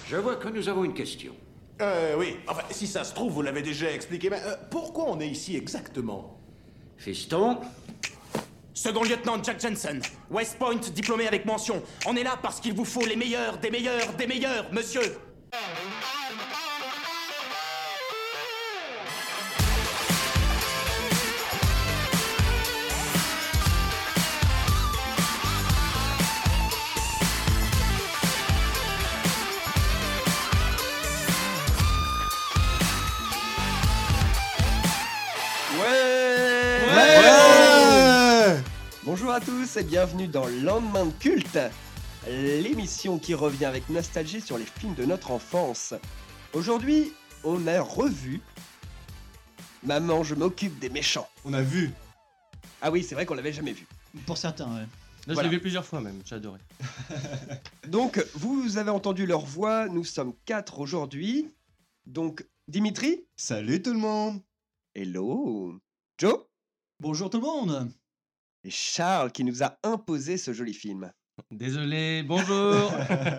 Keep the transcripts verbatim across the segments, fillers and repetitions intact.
Je vois que nous avons une question. Euh, oui. Enfin, si ça se trouve, vous l'avez déjà expliqué, mais euh, pourquoi on est ici exactement? Fiston, Second lieutenant Jack Jensen, West Point, diplômé avec mention. On est là parce qu'il vous faut les meilleurs, des meilleurs, des meilleurs, monsieur. Bonjour à tous et bienvenue dans Lendemain de culte, l'émission qui revient avec nostalgie sur les films de notre enfance. Aujourd'hui, on a revu Maman, je m'occupe des méchants. On a vu. Ah oui, c'est vrai qu'on l'avait jamais vu. Pour certains, ouais. Là, Voilà. je l'ai vu plusieurs fois même, j'ai adoré. Donc, vous avez entendu leur voix, nous sommes quatre aujourd'hui. Donc, Dimitri. Salut tout le monde. Hello. Joe. Bonjour tout le monde. Et Charles qui nous a imposé ce joli film. Désolé, bonjour.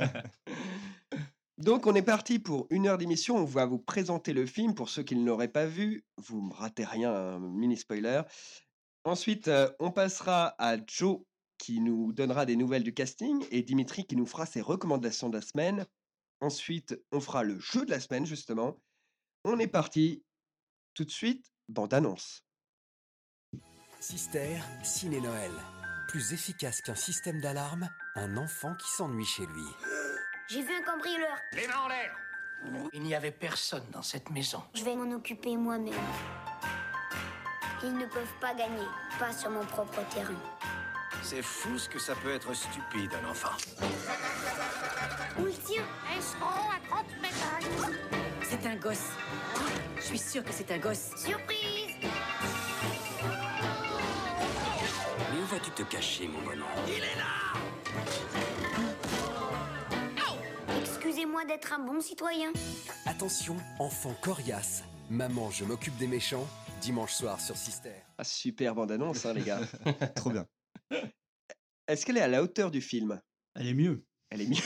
Donc on est parti pour une heure d'émission, on va vous présenter le film pour ceux qui ne l'auraient pas vu, vous ne ratez rien, un mini spoiler. Ensuite euh, on passera à Joe qui nous donnera des nouvelles du casting et Dimitri qui nous fera ses recommandations de la semaine. Ensuite on fera le jeu de la semaine justement. On est parti, tout de suite, bande-annonce. Sister, Ciné Noël. Plus efficace qu'un système d'alarme, un enfant qui s'ennuie chez lui. J'ai vu un cambrioleur. les mains en l'air. Il n'y avait personne dans cette maison. Je vais m'en occuper moi-même. Ils ne peuvent pas gagner, pas sur mon propre terrain. C'est fou ce que ça peut être stupide, un enfant. Où le tient? Esseron à trente mètres. C'est un gosse. Je suis sûre que c'est un gosse. Surprise! Mais où vas-tu te cacher, mon bonhomme? Il est là! Excusez-moi d'être un bon citoyen. Attention, enfant coriace. Maman, je m'occupe des méchants. Dimanche soir sur Sister. Ah, super bande-annonce hein, les gars. Trop bien. Est-ce qu'elle est à la hauteur du film? Elle est mieux. Elle est mieux.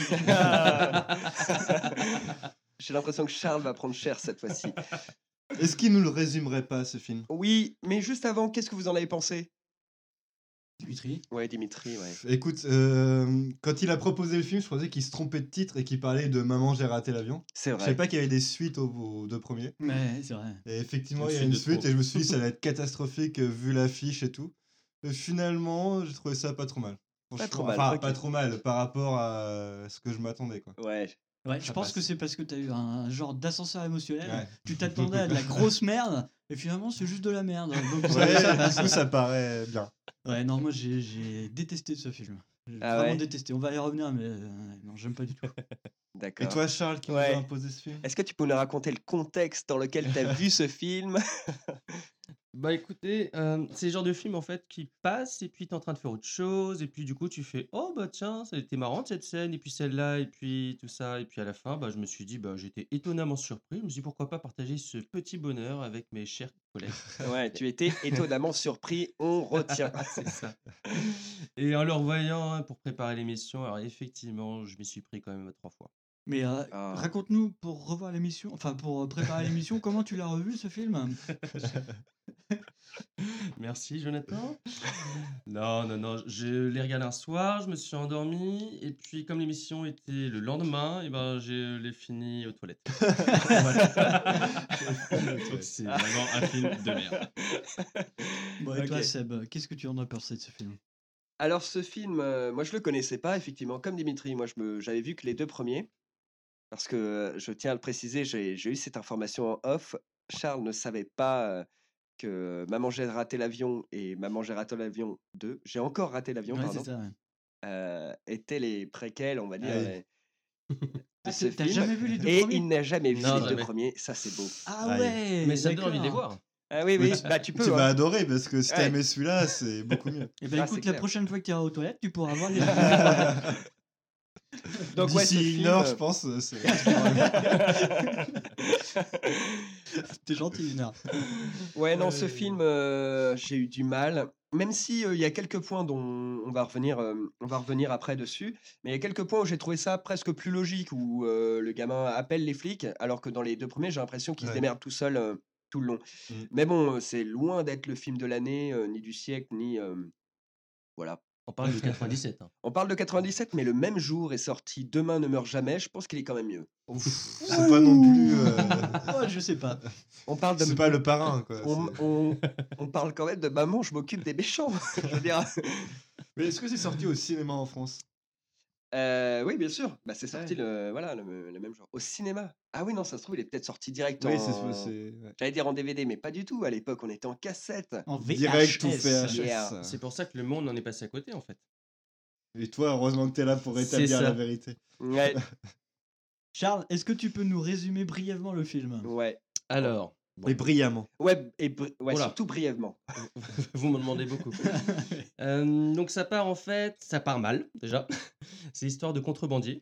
J'ai l'impression que Charles va prendre cher cette fois-ci. Est-ce qu'il nous le résumerait pas ce film? Oui, mais juste avant, qu'est-ce que vous en avez pensé? Dimitri. Ouais, Dimitri, ouais. Écoute, euh, quand il a proposé le film, je pensais qu'il se trompait de titre et qu'il parlait de Maman, j'ai raté l'avion. C'est Je vrai. savais pas qu'il y avait des suites aux, aux deux premiers. Ouais, c'est vrai. Et effectivement, Une il y a suite une de suite trop. et je me suis dit ça va être catastrophique euh, vu l'affiche et tout. Et finalement, j'ai trouvé ça pas trop mal. Pas trop Franchement, mal, Enfin, ok. pas trop mal par rapport à ce que je m'attendais, quoi. Ouais. Ouais, je Ça pense passe. que c'est parce que t'as eu un genre d'ascenseur émotionnel. Ouais. Tu t'attendais à de la grosse merde et finalement c'est juste de la merde. Donc, ça- Ouais, ça du passe. coup, ça paraît bien. Ouais, non, moi j'ai, j'ai détesté ce film. J'ai Ah vraiment ouais détesté. On va y revenir, mais euh, non, j'aime pas du tout. D'accord. Et toi, Charles, qui Ouais. nous a imposé ce film? Est-ce que tu peux nous raconter le contexte dans lequel tu as vu ce film? Bah écoutez, euh, c'est le genre de film en fait qui passe et puis t'es en train de faire autre chose et puis du coup tu fais oh bah tiens ça a été marrant cette scène et puis celle-là et puis tout ça et puis à la fin bah je me suis dit bah j'étais étonnamment surpris, je me suis dit pourquoi pas partager ce petit bonheur avec mes chers collègues. Ouais, tu étais étonnamment surpris, on retient. C'est ça. Et en le revoyant hein, pour préparer l'émission, alors effectivement je m'y suis pris quand même trois fois. Mais euh, Ah. raconte-nous pour revoir l'émission, enfin pour euh, préparer l'émission, comment tu l'as revu ce film? Merci Jonathan. Non, non, non, je l'ai regardé un soir, je me suis endormi, et puis comme l'émission était le lendemain, et ben je l'ai fini aux toilettes. Voilà. Donc c'est vraiment un film de merde. Bon, et toi Ok. Seb, qu'est-ce que tu en as pensé de ce film? Alors ce film, euh, moi je le connaissais pas effectivement, comme Dimitri, moi je me, j'avais vu que les deux premiers, parce que euh, je tiens à le préciser, j'ai, j'ai eu cette information en off. Charles ne savait pas euh, que Maman j'ai raté l'avion et Maman j'ai raté l'avion deux, j'ai encore raté l'avion, Ouais, pardon, c'est ça. Ouais. euh, étaient les préquels, on va dire. Ah oui. les- de Ah, ce t'as film. jamais vu les deux Et premiers? il n'a jamais vu Non, les deux jamais. premiers, ça c'est beau. Ah Aïe. ouais, Mais ça me donne envie de les d'accord. voir. Ah oui, oui, Oui, bah tu peux. Tu hein. vas adorer parce que si t'as Ouais. aimé celui-là, c'est beaucoup mieux. Et ben Ah, écoute, c'est la clair. prochaine fois que tu iras aux toilettes, tu pourras voir les. Donc ouais, ce D'ici une film, heure, euh, je pense. euh, c'est- T'es gentil, une heure. Ouais, non, ce film, euh, j'ai eu du mal. même si il y a quelques points dont on va revenir, euh, on va revenir après dessus, mais il y a quelques points où j'ai trouvé ça presque plus logique, où euh, le gamin appelle les flics, alors que dans les deux premiers, j'ai l'impression qu'il se Ouais. démerde tout seul euh, tout le long. Mm. Mais bon, euh, c'est loin d'être le film de l'année, euh, ni du siècle, ni euh, voilà. On parle de quatre-vingt-dix-sept. Hein. On parle de quatre-vingt-dix-sept, mais le même jour est sorti Demain ne meurt jamais. Je pense qu'il est quand même mieux. C'est pas non plus. euh, Oh, je sais pas. On parle de. C'est pas le parrain, quoi. On, c'est- on- on parle quand même de Maman, je m'occupe des méchants. Je veux dire. Mais est-ce que c'est sorti au cinéma en France? Euh, oui, bien sûr. Bah, c'est sorti le, voilà, le, le même jour. Au cinéma. Ah oui, non, ça se trouve, il est peut-être sorti direct Oui, en. c'est. c'est- ouais. J'allais dire en D V D, mais pas du tout. À l'époque, on était en cassette. En V H S. Direct ou V H S. Yeah. C'est pour ça que le monde en est passé à côté, en fait. Et toi, heureusement que t'es là pour C'est rétablir ça. la vérité. Ouais, Charles, est-ce que tu peux nous résumer brièvement le film? ouais. Alors, bon, Et brillamment. Ouais, et bri- ouais, Oula. surtout brièvement. vous me demandez beaucoup. Euh, donc ça part en fait, ça part mal déjà. C'est l'histoire de contrebandier.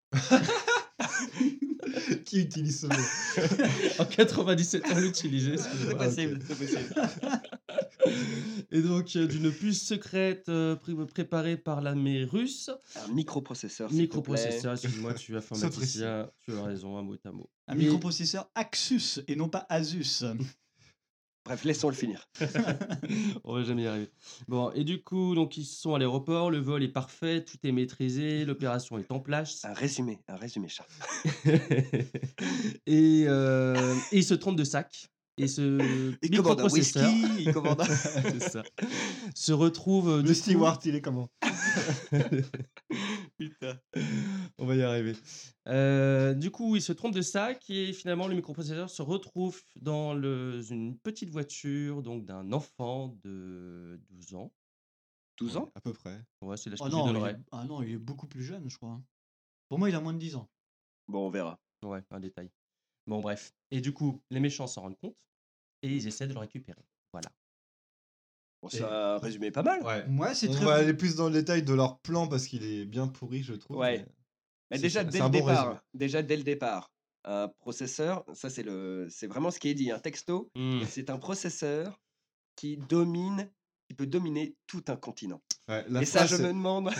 Qui utilise ce mot? En quatre-vingt-dix-sept, on l'utilisait. C'est excusez-moi. possible, c'est possible. Et donc euh, d'une puce secrète euh, pré- préparée par l'armée russe. Un microprocesseur. s'il te plaît. Microprocesseur, excuse-moi, tu es informaticien, tu as raison, un mot à mot. Un Et- microprocesseur Axus et non pas Asus. Bref, laissons le finir. On va jamais y arriver. Bon, et du coup, donc ils sont à l'aéroport, le vol est parfait, tout est maîtrisé, l'opération est en place. Un résumé, un résumé, Charles. et, euh, et ils se trompent de sac. Et ce Il commande un microprocesseur, whisky, il commande un... c'est ça, se retrouve euh, Le du coup- steward, il est comment? Putain, on va y arriver. Euh, du coup, il se trompe de sac et finalement le microprocesseur se retrouve dans le, une petite voiture donc d'un enfant de douze ans. douze ans? À peu près. Ouais, c'est l'âge Oh que je non, lui il donnerais. est... Ah non, il est beaucoup plus jeune, je crois. hein. Pour moi, il a moins de dix ans. Bon, on verra. Ouais, un détail. Bon, bref. Et du coup, les méchants s'en rendent compte et ils essaient de le récupérer. Voilà. Bon, ça a résumé pas mal. Ouais. Ouais, c'est On très va bon. aller plus dans le détail de leur plan parce qu'il est bien pourri, je trouve. Ouais. mais- Mais C'est- déjà, c'est dès un le bon départ, résumé. déjà dès le départ, un processeur, ça c'est le, c'est vraiment ce qui est dit, un texto, Hmm. c'est un processeur qui domine, qui peut dominer tout un continent. Ouais, la Et ça, phrase, je c'est- me demande.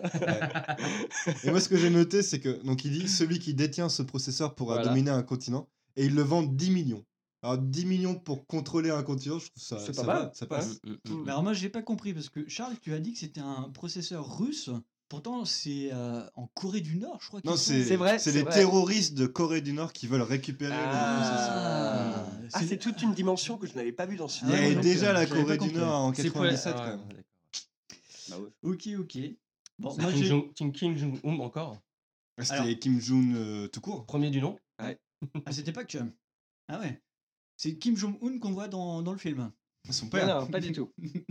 Et moi, ce que j'ai noté, c'est que donc il dit celui qui détient ce processeur pourra Voilà. dominer un continent et il le vend dix millions. Alors dix millions pour contrôler un continent, je trouve ça, C'est ça pas va, mal, ça ouais. passe. Mm, mm, mm. Mais alors moi, j'ai pas compris parce que Charles, tu as dit que c'était un processeur russe. Pourtant, c'est euh, en Corée du Nord, je crois. Non, qu'ils sont. c'est C'est vrai, c'est c'est les vrai. terroristes de Corée du Nord qui veulent récupérer le processeur. Ah, Ah, c'est toute une dimension que je n'avais pas vue dans ce Il film. y Ah ouais, avait donc, déjà euh, la j'avais Corée pas du compris. Nord en C'est quoi- quatre-vingt-dix-sept ah, quand même. d'accord. Bah ouais. Ok, ok. Bon, C'est moi, Kim j'ai- Jong- Kim, Kim Jong-un encore. C'était Alors- Kim Jong euh, tout court. Premier du nom. Ah, c'était pas que. Ah ouais. C'est Kim Jong-un qu'on voit dans, dans le film. Son Non, père. non, pas du tout.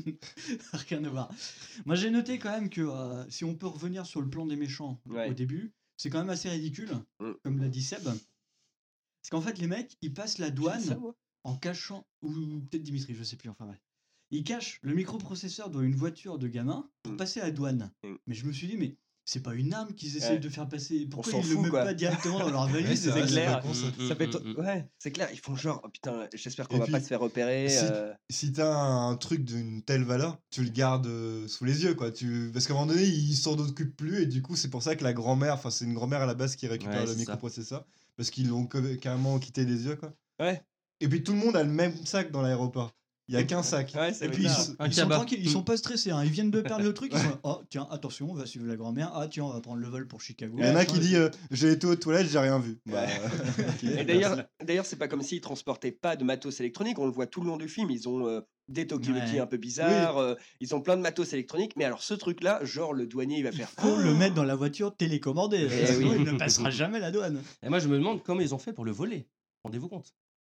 Rien à voir. Moi, j'ai noté quand même que euh, si on peut revenir sur le plan des méchants Ouais. au début, c'est quand même assez ridicule, Mm. comme l'a dit Seb. Parce qu'en fait, les mecs, ils passent la C'est douane ça, moi. en cachant, ou peut-être Dimitri, je sais plus, enfin bref. Ils cachent le microprocesseur dans une voiture de gamin pour Mm. passer la douane. Mm. Mais je me suis dit, mais c'est pas une arme qu'ils essayent Ouais. de faire passer. Pourquoi s'en ils le fout, mettent quoi. pas directement dans leur Ouais, valise c'est vrai, et- c'est clair. pas con, ça. Mm, Ça mm, fait mm, to- mm. ouais, c'est clair. Ils font genre, oh putain, j'espère qu'on Et va puis, pas se faire repérer. si- euh, Si t'as un truc d'une telle valeur, tu le gardes euh, sous les yeux, quoi. Tu... Parce qu'à un moment donné, il s'en occupe plus, et du coup, c'est pour ça que la grand-mère, enfin, c'est une grand-mère à la base qui récupère Ouais, le c'est ça. microprocesseur, parce qu'ils l'ont co- carrément quitté des yeux, quoi. Ouais. Et puis tout le monde a le même sac dans l'aéroport. Il y a qu'un sac. Ouais, c'est Et puis ils bizarre. sont, Un ils sont cabas. tranquilles, ils Mm. sont pas stressés, hein. Ils viennent de perdre le truc, ils sont là, oh tiens, attention, on va suivre la grand-mère, ah tiens, on va prendre le vol pour Chicago. Il y en a Ouais, qui dit euh, j'ai été aux toilettes, j'ai rien vu. Bah, ok. Et d'ailleurs, d'ailleurs, c'est pas comme s'ils transportaient pas de matos électroniques. On le voit tout le long du film. Ils ont euh, des talkie-walkie Ouais. un peu bizarres. euh, ils ont plein de matos électroniques. Mais alors, ce truc-là, genre le douanier, il va faire. faut le mettre dans la voiture télécommandée, Eh sinon oui. il ne passera jamais la douane. Et moi, je me demande comment ils ont fait pour le voler. Rendez-vous compte.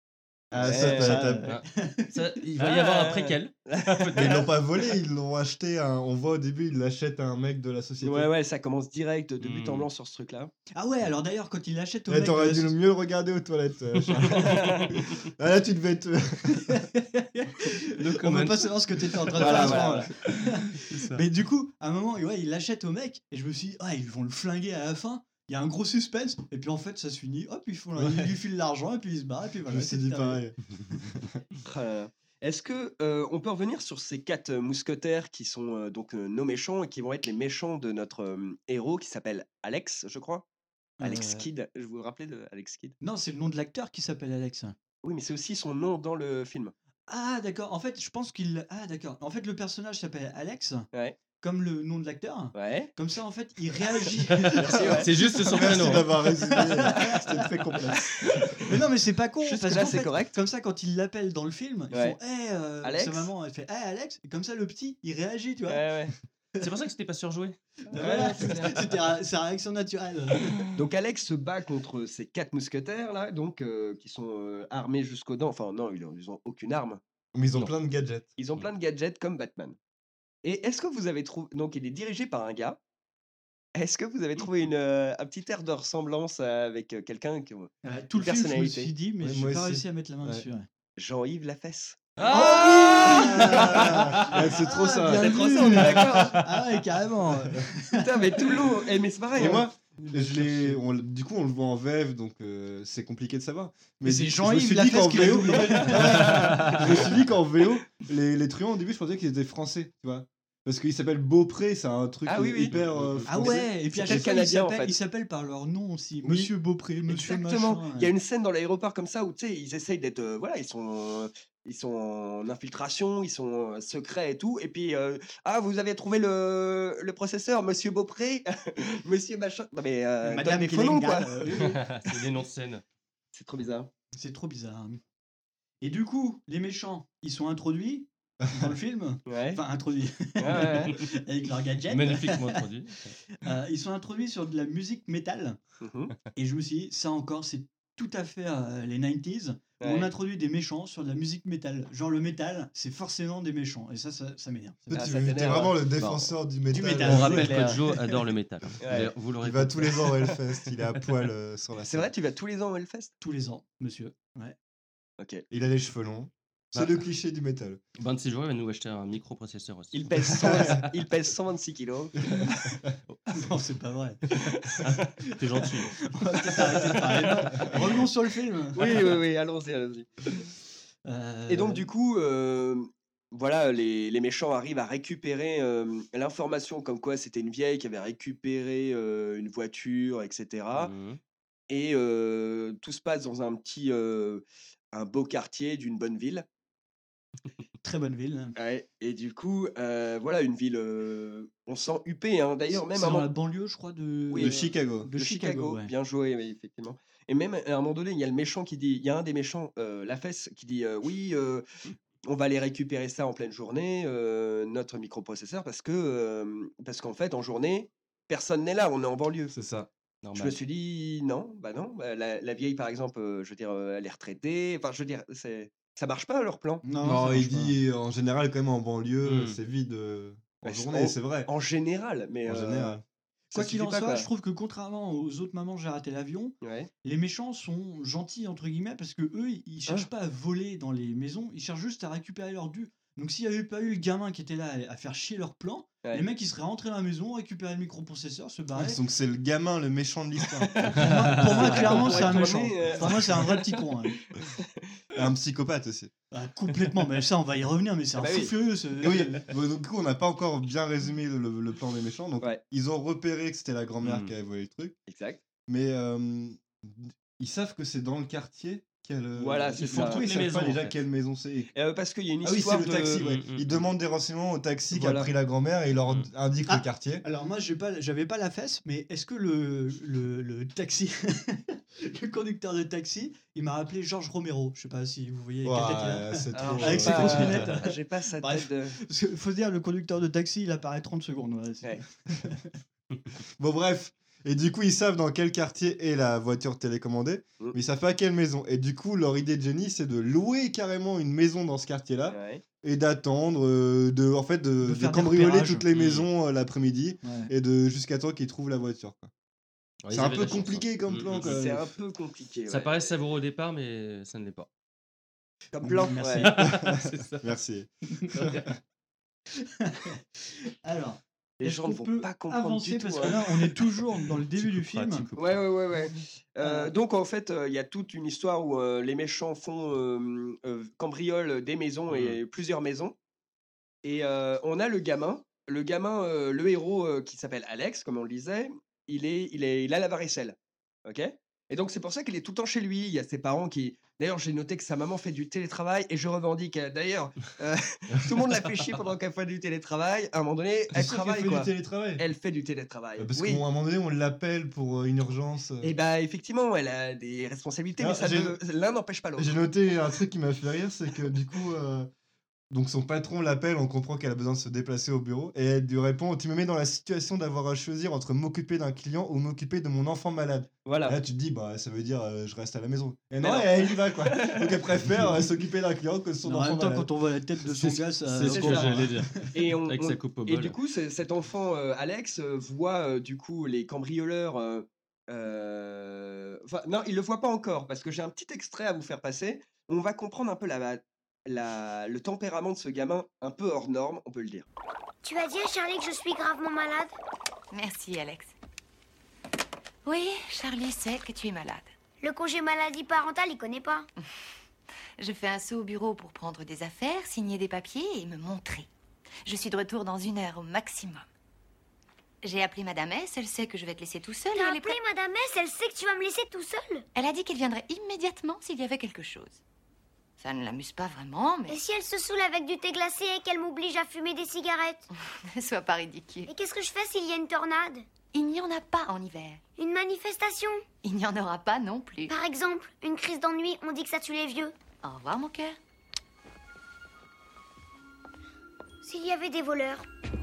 Ah, Ouais, ça, t'as- ça, t'as- euh, Ah, ça, il va y avoir un préquel. Mais ils l'ont pas volé, ils l'ont acheté. Un... On voit au début, ils l'achètent à un mec de la société. Ouais, ouais, ça commence direct de but en Mm. blanc sur ce truc-là. Ah ouais, alors d'ailleurs, quand il l'achète au Eh, mec. T'aurais de dû la- mieux le regarder aux toilettes. euh, Charles. Ah, là, tu devais être. On veut pas savoir ce que t'étais en train de Voilà, faire à voilà, ce moment-là. Mais du coup, à un moment, ouais, il l'achète au mec, et je me suis dit, ah, ils vont le flinguer à la fin. Il y a un gros suspense, et puis en fait, ça se finit. Hop, ils font, ils lui filent l'argent, et puis il se barre, et puis Je voilà. me suis c'est dit terminé. pareil. Ah là là. Est-ce que euh, on peut revenir sur ces quatre euh, mousquetaires qui sont euh, donc euh, nos méchants et qui vont être les méchants de notre euh, héros qui s'appelle Alex, je crois. Alex Euh, Kidd. Je vous rappelez de Alex Kidd? Non, c'est le nom de l'acteur qui s'appelle Alex. Oui, mais c'est aussi son nom dans le film. Ah, d'accord. En fait, je pense qu'il. Ah, d'accord. En fait, le personnage s'appelle Alex, Ouais. comme le nom de l'acteur. Ouais. Comme ça, en fait, il réagit. Merci, ouais. C'est juste son Merci prénom. d'avoir résumé. euh, C'était très complexe. Mais non, mais c'est pas con. Juste parce là, qu'en c'est fait, correct. Comme ça, quand il l'appelle dans le film, ils Ouais. font Hé, euh, Alex sa maman, elle fait Hé, Alex. Et comme ça, le petit, il réagit, tu vois. Ouais, ouais. C'est pour ça que c'était pas surjoué. Voilà, c'était ra- sa réaction naturelle. Donc Alex se bat contre ces quatre mousquetaires là, donc euh, qui sont euh, armés jusqu'aux dents. Enfin non, ils ont, ils ont aucune arme. Mais ils ont Non. plein de gadgets. Ils ont plein de gadgets comme Batman. Et est-ce que vous avez trouvé... Donc il est dirigé par un gars. Est-ce que vous avez trouvé une, euh, un petit air de ressemblance euh, avec euh, quelqu'un qui... Euh, tout le film, je me personnalité. suis dit, mais Ouais, j'ai moi pas aussi. réussi à mettre la main Ouais. dessus. ouais. Jean-Yves Lafesse. Ah, ouais, c'est trop ça. bien C'est trop vu. ça, on est d'accord, hein. Ah ouais, carrément. Putain, mais tout le long... Eh, mais c'est pareil. Et hein. moi, je l'ai, on l- du coup, on le voit en V F, donc euh, c'est compliqué de savoir. Mais c'est du- je Jean-Yves me suis dit Lafesse qu'en qui l'a V O, doublé. je me suis dit qu'en V O, les, les truands au début, je pensais qu'ils étaient français, tu vois. Parce qu'il s'appelle Beaupré, c'est un truc Ah oui, oui. hyper euh, Ah français. ouais, et puis à C'était chaque fois, ils canadien, en s'appellent fait. ils s'appellent par leur nom aussi. Oui. Monsieur Beaupré, Monsieur Exactement. machin. Il y a une scène dans l'aéroport comme ça où tu sais, ils essayent d'être. euh, voilà, ils sont. euh, Ils sont en infiltration, ils sont euh, secrets et tout. Et puis, euh, ah, vous avez trouvé le, le processeur, Monsieur Beaupré, Monsieur machin. Non, mais euh, donne Madame des faux noms, quoi. Gillingham, euh, C'est des noms de scène. C'est trop bizarre. C'est trop bizarre. Et du coup, les méchants, ils sont introduits dans le film. Ouais. Enfin, introduits Ouais, ouais, avec leurs gadgets. Magnifiquement introduit. Euh, ils sont introduits sur de la musique métal. Mhm. Et je me suis dit, ça encore, c'est tout à fait euh, les quatre-vingt-dix. Où Ouais. on introduit des méchants sur de la musique métal. Genre le métal, c'est forcément des méchants. Et ça, ça, ça m'énerve. Toi, Ah, tu ça es t'énerve, vraiment hein. le défenseur du métal. métal. On c'est rappelle clair. que Joe adore le métal. hein. Ouais. D'ailleurs, Vous l'aurez Il va compris. tous les ans au Hellfest, il est à poil euh, sur la C'est scène. vrai, tu vas tous les ans au Hellfest? Tous les ans, monsieur. Ouais. Ok. Il a les cheveux longs. C'est Bah. le cliché du métal. vingt-six jours, il va nous acheter un microprocesseur aussi. Il pèse, cent vingt il pèse cent vingt-six kilos. Non, c'est pas vrai. T'es gentil. On va peut-être arrêter de parler de- Revenons sur le film. Oui, oui, oui, allons-y, allons-y. Euh, Et donc, du coup, euh, voilà, les, les méchants arrivent à récupérer euh, l'information comme quoi c'était une vieille qui avait récupéré euh, une voiture, et cetera. Mhm. Et euh, tout se passe dans un petit, euh, un beau quartier d'une bonne ville. Très bonne ville. Ouais, et du coup, euh, voilà, une ville, euh, on sent huppée, hein. D'ailleurs, même C'est à un dans moment- la banlieue, je crois, de, Oui, De euh, Chicago. de Chicago. ouais. bien joué, oui, effectivement. Et même à un moment donné, il y a le méchant qui dit, il y a un des méchants, euh, la fesse, qui dit, euh, oui, euh, on va aller récupérer ça en pleine journée, euh, notre microprocesseur, parce que, euh, parce qu'en fait, en journée, personne n'est là, on est en banlieue. C'est ça. Je Normal. me suis dit, non, bah non, bah, la, la vieille, par exemple, euh, je veux dire, euh, elle est retraitée, enfin, je veux dire, c'est, ça marche pas leur plan. Non, Non, ça il marche pas. dit en général, quand même en banlieue, Hmm. c'est vide euh, en Bah, c'est- journée, en- c'est vrai. En général, mais. En euh, général. Quoi ça qu'il suffit en pas, soit, quoi. je trouve que contrairement aux autres mamans, j'ai raté l'avion, Ouais. les méchants sont gentils entre guillemets parce que eux, ils cherchent pas à voler dans les maisons, ils cherchent juste à récupérer leur dû. Donc s'il n'y avait pas eu le gamin qui était là à à faire chier leur plan, Ouais. les mecs ils seraient rentrés dans la maison, récupérer le microprocesseur, se barrer. Ouais, donc c'est le gamin, le méchant de l'histoire. Pour moi, pour moi, clairement, pourrait c'est un méchant. tourner, euh. Pour moi, c'est un vrai petit con. hein. un psychopathe aussi. Ah, complètement, mais ça, on va y revenir, mais c'est Ah un bah fou oui. furieux. ce- Et oui, bon, donc, du coup, on n'a pas encore bien résumé le, le plan des méchants. Donc, Ouais. ils ont repéré que c'était la grand-mère Hmm. qui avait volé le truc. Exact. Mais euh, ils savent que c'est dans le quartier. Quelle... Voilà, ils c'est font ça. tout, ils Les savent maisons, pas en déjà fait. quelle maison c'est. Euh, parce qu'il y a une Ah oui, histoire c'est le de. taxi, ouais. Mm, mm, Ils mm. demandent des renseignements au taxi qui Voilà. a pris la grand-mère et il leur Mm. indique Ah. le quartier. Alors moi, j'ai pas, j'avais pas la fesse, mais est-ce que le, le, le taxi, le conducteur de taxi, il m'a rappelé Georges Romero. Je sais pas si vous voyez quelle tête il a. Ouais, c'est Alors, trop. Avec j'ai ses pas- grosses lunettes. J'ai pas sa Bref. tête de. Parce que faut se dire, le conducteur de taxi, il apparaît trente secondes. ouais, c'est- Ouais. Bon, bref. Et du coup, ils savent dans quel quartier est la voiture télécommandée, Mm. mais ils savent pas à quelle maison. Et du coup, leur idée de génie, c'est de louer carrément une maison dans ce quartier-là Ouais. et d'attendre, euh, de, en fait, de, De de faire des cambrioler repérages. toutes les Mm. maisons euh, l'après-midi Ouais. et de jusqu'à temps qu'ils trouvent la voiture. quoi. Ouais, C'est ils un avaient peu de la chance, compliqué hein. comme Mm, plan, mm, quoi. mm. C'est un peu compliqué. Ça ouais. paraît savoureux au départ, mais ça ne l'est pas. Comme plan. Merci. ouais. C'est ça. Merci. Alors, Les Est-ce gens ne qu'on vont peut pas comprendre avancer du tout. parce hein. que là, on est toujours dans le Tu début du couperas, film. tu couperas. Ouais, ouais, ouais, ouais. Euh, Euh, donc en fait, il y a toute une histoire où euh, les méchants font euh, euh, cambriolent des maisons Mmh. et plusieurs maisons. Et euh, on a le gamin, le gamin, euh, le héros euh, qui s'appelle Alex, comme on le disait. Il est, il est, il a la varicelle, ok. Et donc c'est pour ça qu'il est tout le temps chez lui. Il y a ses parents qui. D'ailleurs, j'ai noté que sa maman fait du télétravail et je revendique. euh, D'ailleurs, euh, tout le monde l'a fait chier pendant qu'elle fait du télétravail. À un moment donné, C'est elle sûr qu'elle travaille fait quoi. du télétravail. Elle fait du télétravail. Euh, Parce oui. qu'à un moment donné, on l'appelle pour euh, une urgence. euh. Et bah effectivement, elle a des responsabilités, mais Alors, ça j'ai- ne- l'un n'empêche pas l'autre. J'ai noté un truc qui m'a fait rire, c'est que du coup, euh, donc son patron l'appelle, on comprend qu'elle a besoin de se déplacer au bureau, et elle lui répond: tu me mets dans la situation d'avoir à choisir entre m'occuper d'un client ou m'occuper de mon enfant malade. Voilà. Et là, tu te dis, bah, ça veut dire euh, je reste à la maison. Et Mais non, non. elle y va quoi. Donc elle préfère euh, s'occuper d'un client que de son en enfant même temps, malade. quand on voit la tête de son C'est gars, ça. c'est ce que ça. j'allais dire. Et, on, Avec on- sa coupe au et bol. du coup, c'est- cet enfant, euh, Alex, euh, voit euh, du coup les cambrioleurs. euh, euh, Enfin, non, il le voit pas encore parce que j'ai un petit extrait à vous faire passer. On va comprendre un peu la, la, le tempérament de ce gamin, un peu hors norme, on peut le dire. Tu as dit à Charlie que je suis gravement malade? Merci, Alex. Oui, Charlie sait que tu es malade. Le congé maladie parentale, il connaît pas. Je fais un saut au bureau pour prendre des affaires, signer des papiers et me montrer. Je suis de retour dans une heure au maximum. J'ai appelé Madame S, elle sait que je vais te laisser tout seul. et T'as elle est appelé Madame S, elle sait que tu vas me laisser tout seul. Elle a dit qu'elle viendrait immédiatement s'il y avait quelque chose. Ça ne l'amuse pas vraiment, mais Et si elle se saoule avec du thé glacé et qu'elle m'oblige à fumer des cigarettes? ne sois pas ridicule. Et qu'est-ce que je fais s'il y a une tornade? Il n'y en a pas en hiver. Une manifestation? Il n'y en aura pas non plus. Par exemple, une crise d'ennui, on dit que ça tue les vieux. Au revoir, mon cœur. S'il y avait des voleurs?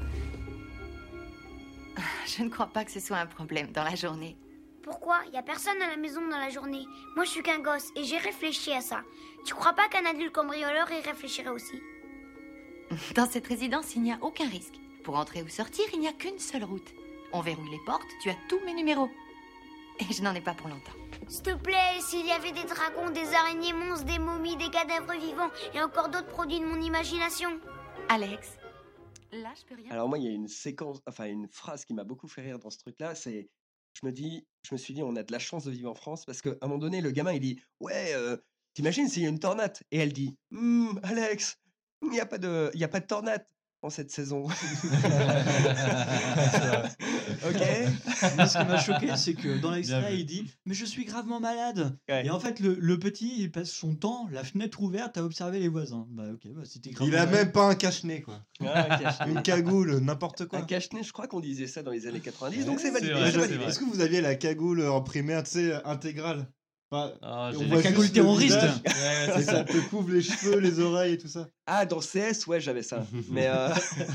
Je ne crois pas que ce soit un problème dans la journée. Pourquoi? Il y a personne à la maison dans la journée. Moi, je suis qu'un gosse et j'ai réfléchi à ça. Tu crois pas qu'un adulte cambrioleur y réfléchirait aussi? Dans cette résidence, il n'y a aucun risque. Pour entrer ou sortir, il n'y a qu'une seule route. On verrouille les portes, tu as tous mes numéros. Et je n'en ai pas pour longtemps. S'il te plaît, s'il y avait des dragons, des araignées monstres, des momies, des cadavres vivants et encore d'autres produits de mon imagination. Alex, là, je peux rien. Alors moi, il y a une séquence, enfin une phrase qui m'a beaucoup fait rire dans ce truc-là, c'est, je me dis, je me suis dit, on a de la chance de vivre en France parce qu'à un moment donné, le gamin, il dit, ouais, euh, t'imagines s'il y a une tornade? Et elle dit, Hum, Alex, il n'y a pas de, il y a pas de tornade en cette saison. Ok. Moi, ce qui m'a choqué, c'est que dans Bien l'extrait, vu. il dit « Mais je suis gravement malade Ouais. Et en fait, le, le petit, il passe son temps, la fenêtre ouverte, à observer les voisins. Bah ok, bah si t'es gravement Il a malade... même pas un cache-nez quoi. Ah, un cache-nez. Une cagoule, n'importe quoi. Un cache-nez, je crois qu'on disait ça dans les années quatre-vingt-dix, Ouais, donc c'est c'est validé. vrai, c'est c'est validé. vrai. Est-ce que vous aviez la cagoule en primaire, tu sais, intégrale? Enfin, Ah, on j'ai voit la cagoule juste le terroriste. visage, Ouais, ouais, et c'est ça ça. te couvre les cheveux, les oreilles et tout ça. Ah, dans C S, ouais, j'avais ça. Mais euh,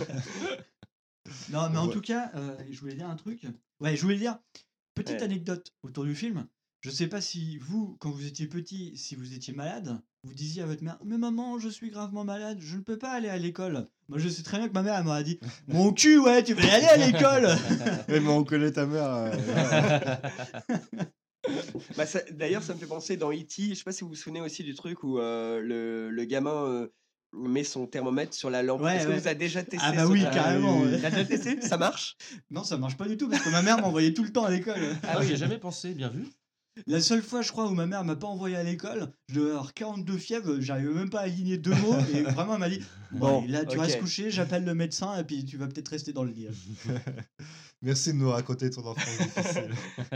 Non, mais en Ouais. tout cas, euh, je voulais dire un truc. Ouais, je voulais dire, petite Ouais. anecdote autour du film. Je sais pas si vous, quand vous étiez petit, si vous étiez malade, vous disiez à votre mère, mais maman, je suis gravement malade, je ne peux pas aller à l'école. Moi, je sais très bien que ma mère, elle m'aurait dit, mon cul, ouais, tu vas aller à l'école. Ouais, mais on connaît ta mère. euh, voilà. bah, ça- d'ailleurs, ça me fait penser dans E T, je sais pas si vous vous souvenez aussi du truc où euh, le, le gamin euh, met son thermomètre sur la lampe. Ouais, Est-ce que ouais. vous avez déjà testé Ah bah ce oui, truc-là? carrément. ouais. T'as déjà testé? Ça marche? Non, ça marche pas du tout parce que ma mère m'envoyait tout le temps à l'école. Ah, j'y ai jamais pensé, bien vu. La seule fois, je crois, où ma mère m'a pas envoyé à l'école, je devais avoir quarante-deux fièvres, j'arrivais même pas à aligner deux mots, et vraiment, elle m'a dit Bon, Bon, allez, là, tu ok. restes couché, j'appelle le médecin, et puis tu vas peut-être rester dans le lit. Merci de nous raconter ton enfance difficile.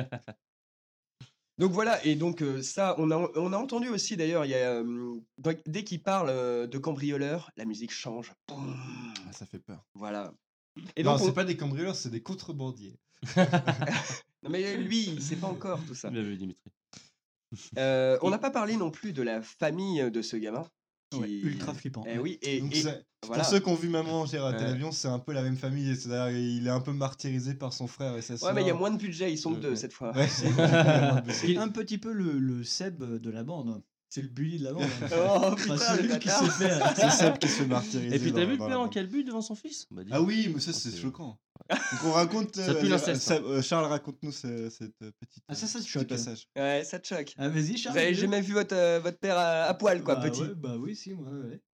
Donc voilà, et donc euh, ça, on a, on a entendu aussi d'ailleurs, il y a, euh, donc, dès qu'il parle euh, de cambrioleur, la musique change. Boum. Ah, ça fait peur. Voilà. Et non, donc, on- c'est pas des cambrioleurs, c'est des contrebandiers. Non, mais lui, il sait pas encore tout ça. Bien vu, Dimitri. Euh, on n'a pas parlé non plus de la famille de ce gamin. Qui... Ouais, ultra flippant. Eh oui, et, Donc, et- c'est- voilà. Pour ceux qui ont vu Maman, j'ai raté Ouais. l'avion, c'est un peu la même famille. C'est-à-dire il est un peu martyrisé par son frère et sa sœur. Ouais, mais il y a moins de budget, ils sont Euh, deux ouais. cette fois. Ouais, c'est vraiment de C'est un petit peu le, le Seb de la bande. C'est le bully de la bande. Oh Enfin, putain, c'est le lui qui bâtard. s'est fait. C'est Seb qui se fait martyriser. Et puis, t'as dans- vu le dans la père en bande. quel but devant son fils? Bah, dis Ah donc. oui, mais ça Oh, c'est c'est- choquant. Donc on raconte. Ça pue euh, l'inceste, ça- euh, Charles, raconte-nous ce- cette euh, petite. Ah, ça, ça te petit choque. passage. Ouais, ça te choque. Ah, vas-y, Vous Charles. avez dis-le. jamais vu votre, euh, votre père à, à poil, quoi, Bah petit. ouais, bah oui, si, moi, ouais.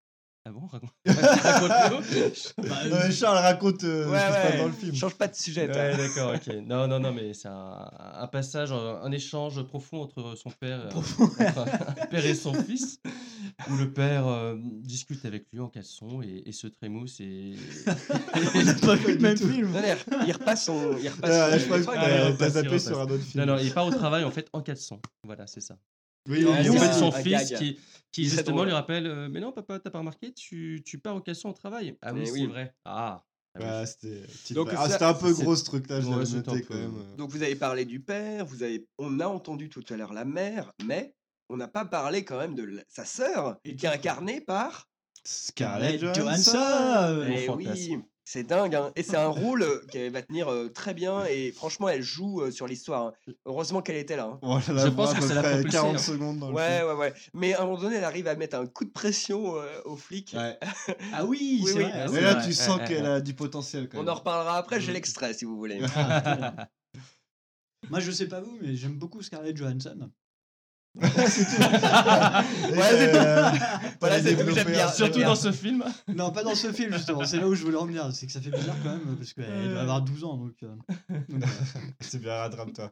Ah bon, raconte. Raconte-nous. Bah, Non, mais Charles raconte euh, Ouais, ce qui se passe ouais, dans le film. change pas de sujet. toi. Ouais, d'accord, ok. Non, non, non, mais c'est un, un passage, un, un échange profond entre son père, euh, entre un, un père et son fils, où le père euh, discute avec lui en caleçon et, et se trémousse et. On n'a pas vu le même film. Non, non, il repasse son. Il repasse Ah, son- je crois que Ah, t'as- il t'as repasse, il zappé repasse. sur un autre film. Non, non, il part au travail en fait en caleçon. Voilà, c'est ça. Oui, Ouais, oui, Et c'est en oui, fait, ça, son un fils gag. qui, qui Très justement drôle. lui rappelle euh, mais non, papa, t'as pas remarqué, tu, tu pars au caleçon au travail. Ah oui, Mais c'est oui. vrai. Ah, ah oui. Bah, c'était petite Donc, blague. ça- Ah, c'était un peu c'est- gros ce truc-là, je Ouais, l'avais c'était noté un quand peu- même. euh. Donc vous avez parlé du père, vous avez, on a entendu tout à l'heure la mère, mais on n'a pas parlé quand même de la- sa sœur, Et qui est incarnée par. Scarlett Johansson. Johansson. Eh Mon oui, fantasme. c'est dingue, hein. Et c'est un rôle euh, qu'elle va tenir euh, très bien, et franchement, elle joue euh, sur l'histoire. hein. Heureusement qu'elle était là. hein. On la Je voit pense à que peu ça l'a près propulsé, quarante hein. secondes dans le Ouais, film. ouais, ouais. Mais à un moment donné, elle arrive à mettre un coup de pression euh, aux flics. Ouais. Ah oui, Oui, c'est oui. vrai. Ah Mais c'est là, vrai. tu sens Ouais, qu'elle ouais. a du potentiel quand On même. en reparlera après, j'ai Mm. l'extrait si vous voulez. Ah, très bien. Moi, je sais pas vous, mais j'aime beaucoup Scarlett Johansson. c'est tout. Ouais, c'est tout. Voilà, c'est tout, j'aime bien. Surtout dans ce film. Non, pas dans ce film, justement. C'est là où je voulais en venir. C'est que ça fait bizarre quand même, parce qu'elle doit avoir douze ans. Donc, euh, donc, voilà. C'est bien, rattrape-toi.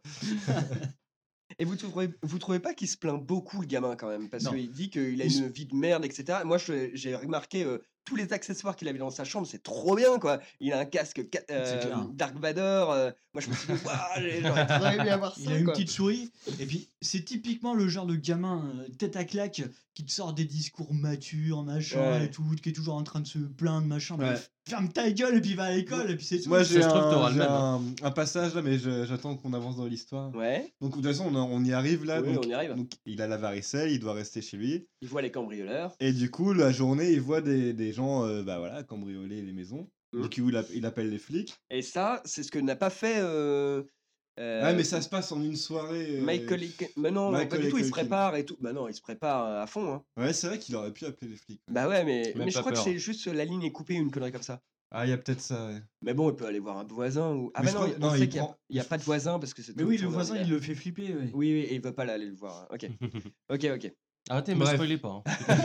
Et vous trouvez, vous trouvez pas qu'il se plaint beaucoup, le gamin, quand même? Parce Non. qu'il dit qu'il a Il se- une vie de merde, et cetera. Moi, je- j'ai remarqué euh, tous les accessoires qu'il avait dans sa chambre, c'est trop bien, quoi. Il a un casque ca- euh, clair. Dark Vador. euh, moi, je me suis dit, waouh, j'ai- j'aurais très aimé avoir ça. Il a une quoi. petite souris. Et puis, c'est typiquement le genre de gamin euh, tête à claque qui te sort des discours matures, machin Ouais. et tout, qui est toujours en train de se plaindre, machin. Mais Ouais. ferme ta gueule et puis va à l'école et puis c'est tout. Moi, Ça j'ai se trouve, t'auras un, le j'ai même. un, un passage là, mais je- j'attends qu'on avance dans l'histoire. Ouais, Donc, de toute façon, on, en- on y arrive là. oui, donc, on y arrive. donc, il a la varicelle, il doit rester chez lui. Il voit les cambrioleurs. Et du coup, la journée, il voit des, des gens euh, bah, voilà, cambrioler les maisons. Mm. Du coup, il, app- il appelle les flics. Et ça, c'est ce que n'a pas fait. Euh, euh, Ouais, mais ça se passe en une soirée. euh, Michael. Ica- Mais non, non, pas Michael du tout, il se Culkin. prépare et tout. Bah non, il se prépare à fond. Hein. Ouais, c'est vrai qu'il aurait pu appeler les flics. Bah ouais, mais, Même mais je pas crois que peur. c'est juste la ligne est coupée, une connerie comme ça. Ah, il y a peut-être ça, ouais. Mais bon, il peut aller voir un voisin ou. Ah Mais bah je non, crois- on non, sait il qu'il n'y a, prend- il y a pas de voisin parce que c'est. Mais tout oui, le tourné en voisin, hiver. il le fait flipper. Oui. Oui, oui, et il veut pas aller le voir. Ok, ok, ok. Arrêtez, me Bref. spoilez pas.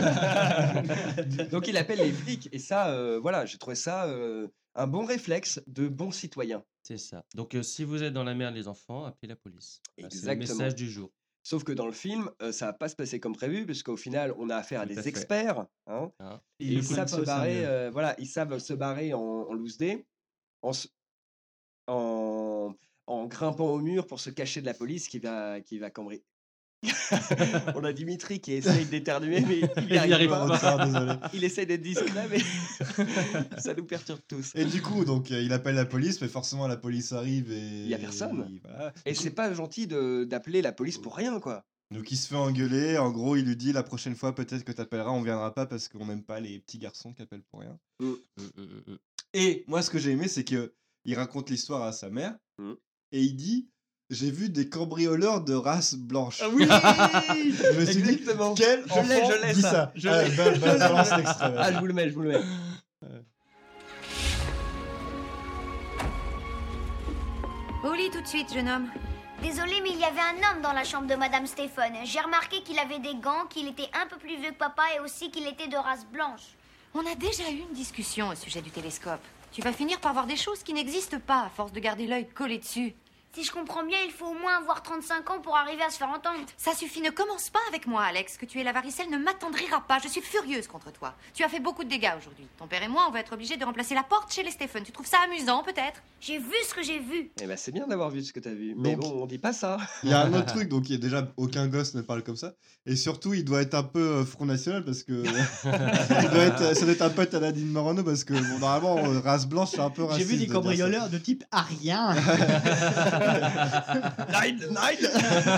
hein. Donc il appelle les flics et ça, euh, voilà, j'ai trouvé ça euh, un bon réflexe de bon citoyen. C'est ça. Donc, euh, si vous êtes dans la merde, les enfants, appelez la police. Voilà, c'est le Exactement. message du jour. Sauf que dans le film, euh, ça va pas se passer comme prévu, puisqu'au final, on a affaire à Tout des à fait. experts. Hein, Hein. et le ils coup de savent se poing, ça barrer, me- euh, voilà, ils savent se barrer en, en loose day, en, se- en, en grimpant au mur pour se cacher de la police qui va, qui va cambrer. On a Dimitri qui essaye d'éternuer, mais il Il n'y y arrive arrive pas. pas. Retard, désolé. Il essaie d'être discret, mais ça nous perturbe tous. Et du coup, donc, euh, il appelle la police, mais forcément, la police arrive et. Il y a personne. et voilà. Et c'est pas gentil de- d'appeler la police pour rien, quoi. Donc, il se fait engueuler. En gros, il lui dit la prochaine fois, peut-être que t'appelleras, on viendra pas parce qu'on n'aime pas les petits garçons qui appellent pour rien. Mm, mm, mm, mm. Et moi, ce que j'ai aimé, c'est que il raconte l'histoire à sa mère Mm. et il dit j'ai vu des cambrioleurs de race blanche. Ah oui. Je me suis dit Exactement. quel Je l'ai, enfant je l'ai, dit ça. ça. Je Ah, l'ai. ba- ba- Je l'ai. balance l'extrait, Ah, ouais. je vous le mets, je vous le mets. Au lit tout de suite, jeune homme. Désolé, mais il y avait un homme dans la chambre de Madame Stéphane. J'ai remarqué qu'il avait des gants, qu'il était un peu plus vieux que papa et aussi qu'il était de race blanche. On a déjà eu une discussion au sujet du télescope. Tu vas finir par voir des choses qui n'existent pas à force de garder l'œil collé dessus. Si je comprends bien, il faut au moins avoir trente-cinq ans pour arriver à se faire entendre. Ça suffit, ne commence pas avec moi, Alex. Que tu aies la varicelle ne m'attendrira pas. Je suis furieuse contre toi. Tu as fait beaucoup de dégâts aujourd'hui. Ton père et moi, on va être obligés de remplacer la porte chez les Stephen. Tu trouves ça amusant, peut-être? J'ai vu ce que j'ai vu. Eh ben, c'est bien d'avoir vu ce que t'as vu. Mais Donc- bon, on dit pas ça. Il y a un autre truc, donc il y a déjà aucun gosse ne parle comme ça. Et surtout, il doit être un peu euh, Front National parce que. il doit être, ça doit être un pote à Nadine Morano parce que bon, normalement, euh, race blanche, c'est un peu J'ai raciste. vu des de dire ça. cambrioleurs de type arien. Nine, nine.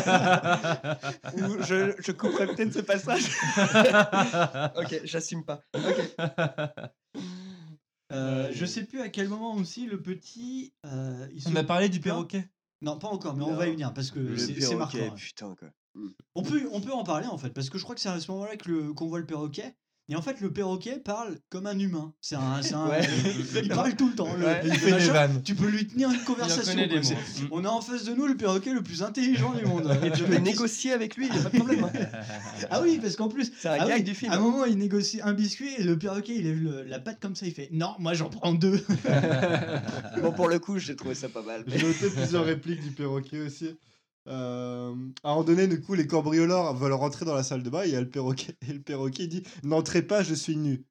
Ou je, je couperai peut-être ce passage. Ok, j'assume pas. Ok. Euh, je sais plus à quel moment aussi le petit. euh, il On se a parlé du plaint. perroquet. Non, pas encore, mais on Non. va y venir parce que Le c'est c'est marquant. perroquet, hein. putain, quoi. On peut, on peut en parler en fait, parce que je crois que c'est à ce moment-là que le- qu'on voit le perroquet. Et en fait, le perroquet parle comme un humain. C'est un, c'est un- Ouais. il parle tout le temps. Le, Ouais. le Il fait des machin, vannes. Tu peux lui tenir une conversation. connaît des quoi. mots. C'est- On a en face de nous le perroquet le plus intelligent du monde. Et tu Le peux mec qui- négocier avec lui, il a pas de problème. hein. Ah oui, parce qu'en plus, C'est un ah gag oui, du film. à un moment, il négocie un biscuit et le perroquet, il lève le- la patte comme ça, il fait non, moi j'en prends deux. Bon, pour le coup, j'ai trouvé ça pas mal. mais- J'ai noté plusieurs répliques du perroquet aussi. Euh, à un moment donné, du coup, les cambrioleurs veulent rentrer dans la salle de bain et il y a le perroquet, et le perroquet dit n'entrez pas, je suis nu.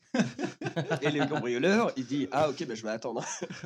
Et le cambrioleur, il dit ah ok, bah, je vais attendre.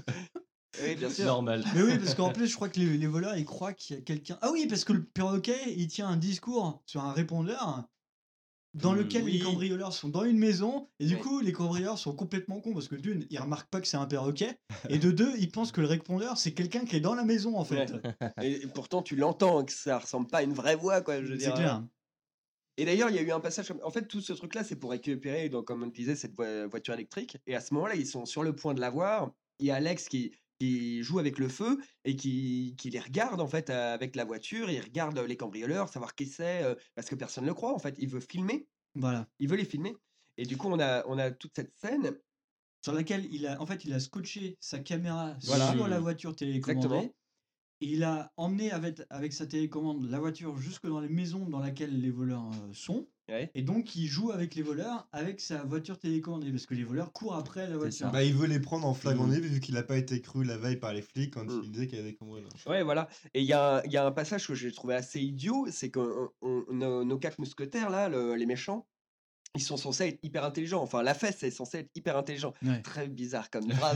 Oui, bien sûr. Normal. Mais oui, parce qu'en plus, je crois que les, les voleurs, ils croient qu'il y a quelqu'un. Ah oui, parce que le perroquet, il tient un discours sur un répondeur dans Hmm, lequel les oui. cambrioleurs sont dans une maison et du Ouais. coup les cambrioleurs sont complètement cons parce que d'une ils remarquent pas que c'est un perroquet et de deux ils pensent que le répondeur c'est quelqu'un qui est dans la maison en fait. Ouais. Et, et pourtant, tu l'entends hein, que ça ressemble pas à une vraie voix, quoi. Je veux C'est dire. clair. Et d'ailleurs, il y a eu un passage. comme- En fait, tout ce truc-là, c'est pour récupérer, donc, comme on disait, cette voi- voiture électrique. Et à ce moment-là, ils sont sur le point de l'avoir. Il y a Alex qui, qui joue avec le feu et qui, qui les regarde, en fait, euh, avec la voiture. Il regarde euh, les cambrioleurs, savoir qui c'est, euh, parce que personne ne le croit, en fait. Il veut filmer. Voilà. Il veut les filmer. Et du coup, on a, on a toute cette scène. Sur laquelle il a en fait il a scotché sa caméra Voilà. sur la voiture télécommandée. Exactement. Et il a emmené avec, avec sa télécommande la voiture jusque dans les maisons dans lesquelles les voleurs euh, sont. Ouais. Et donc il joue avec les voleurs avec sa voiture télécommandée parce que les voleurs courent après la voiture. Bah, il veut les prendre en flagrant Mm. délit vu qu'il n'a pas été cru la veille par les flics quand Mm. il disait qu'il y avait des cambrioleurs. Ouais, voilà. Et il y, a un- il y a un passage que j'ai trouvé assez idiot, c'est que on- on- nos, nos quatre mousquetaires, là, le- les méchants, ils sont censés être hyper intelligents. Enfin, la fesse est censée être hyper intelligent. Ouais. Très bizarre comme phrase.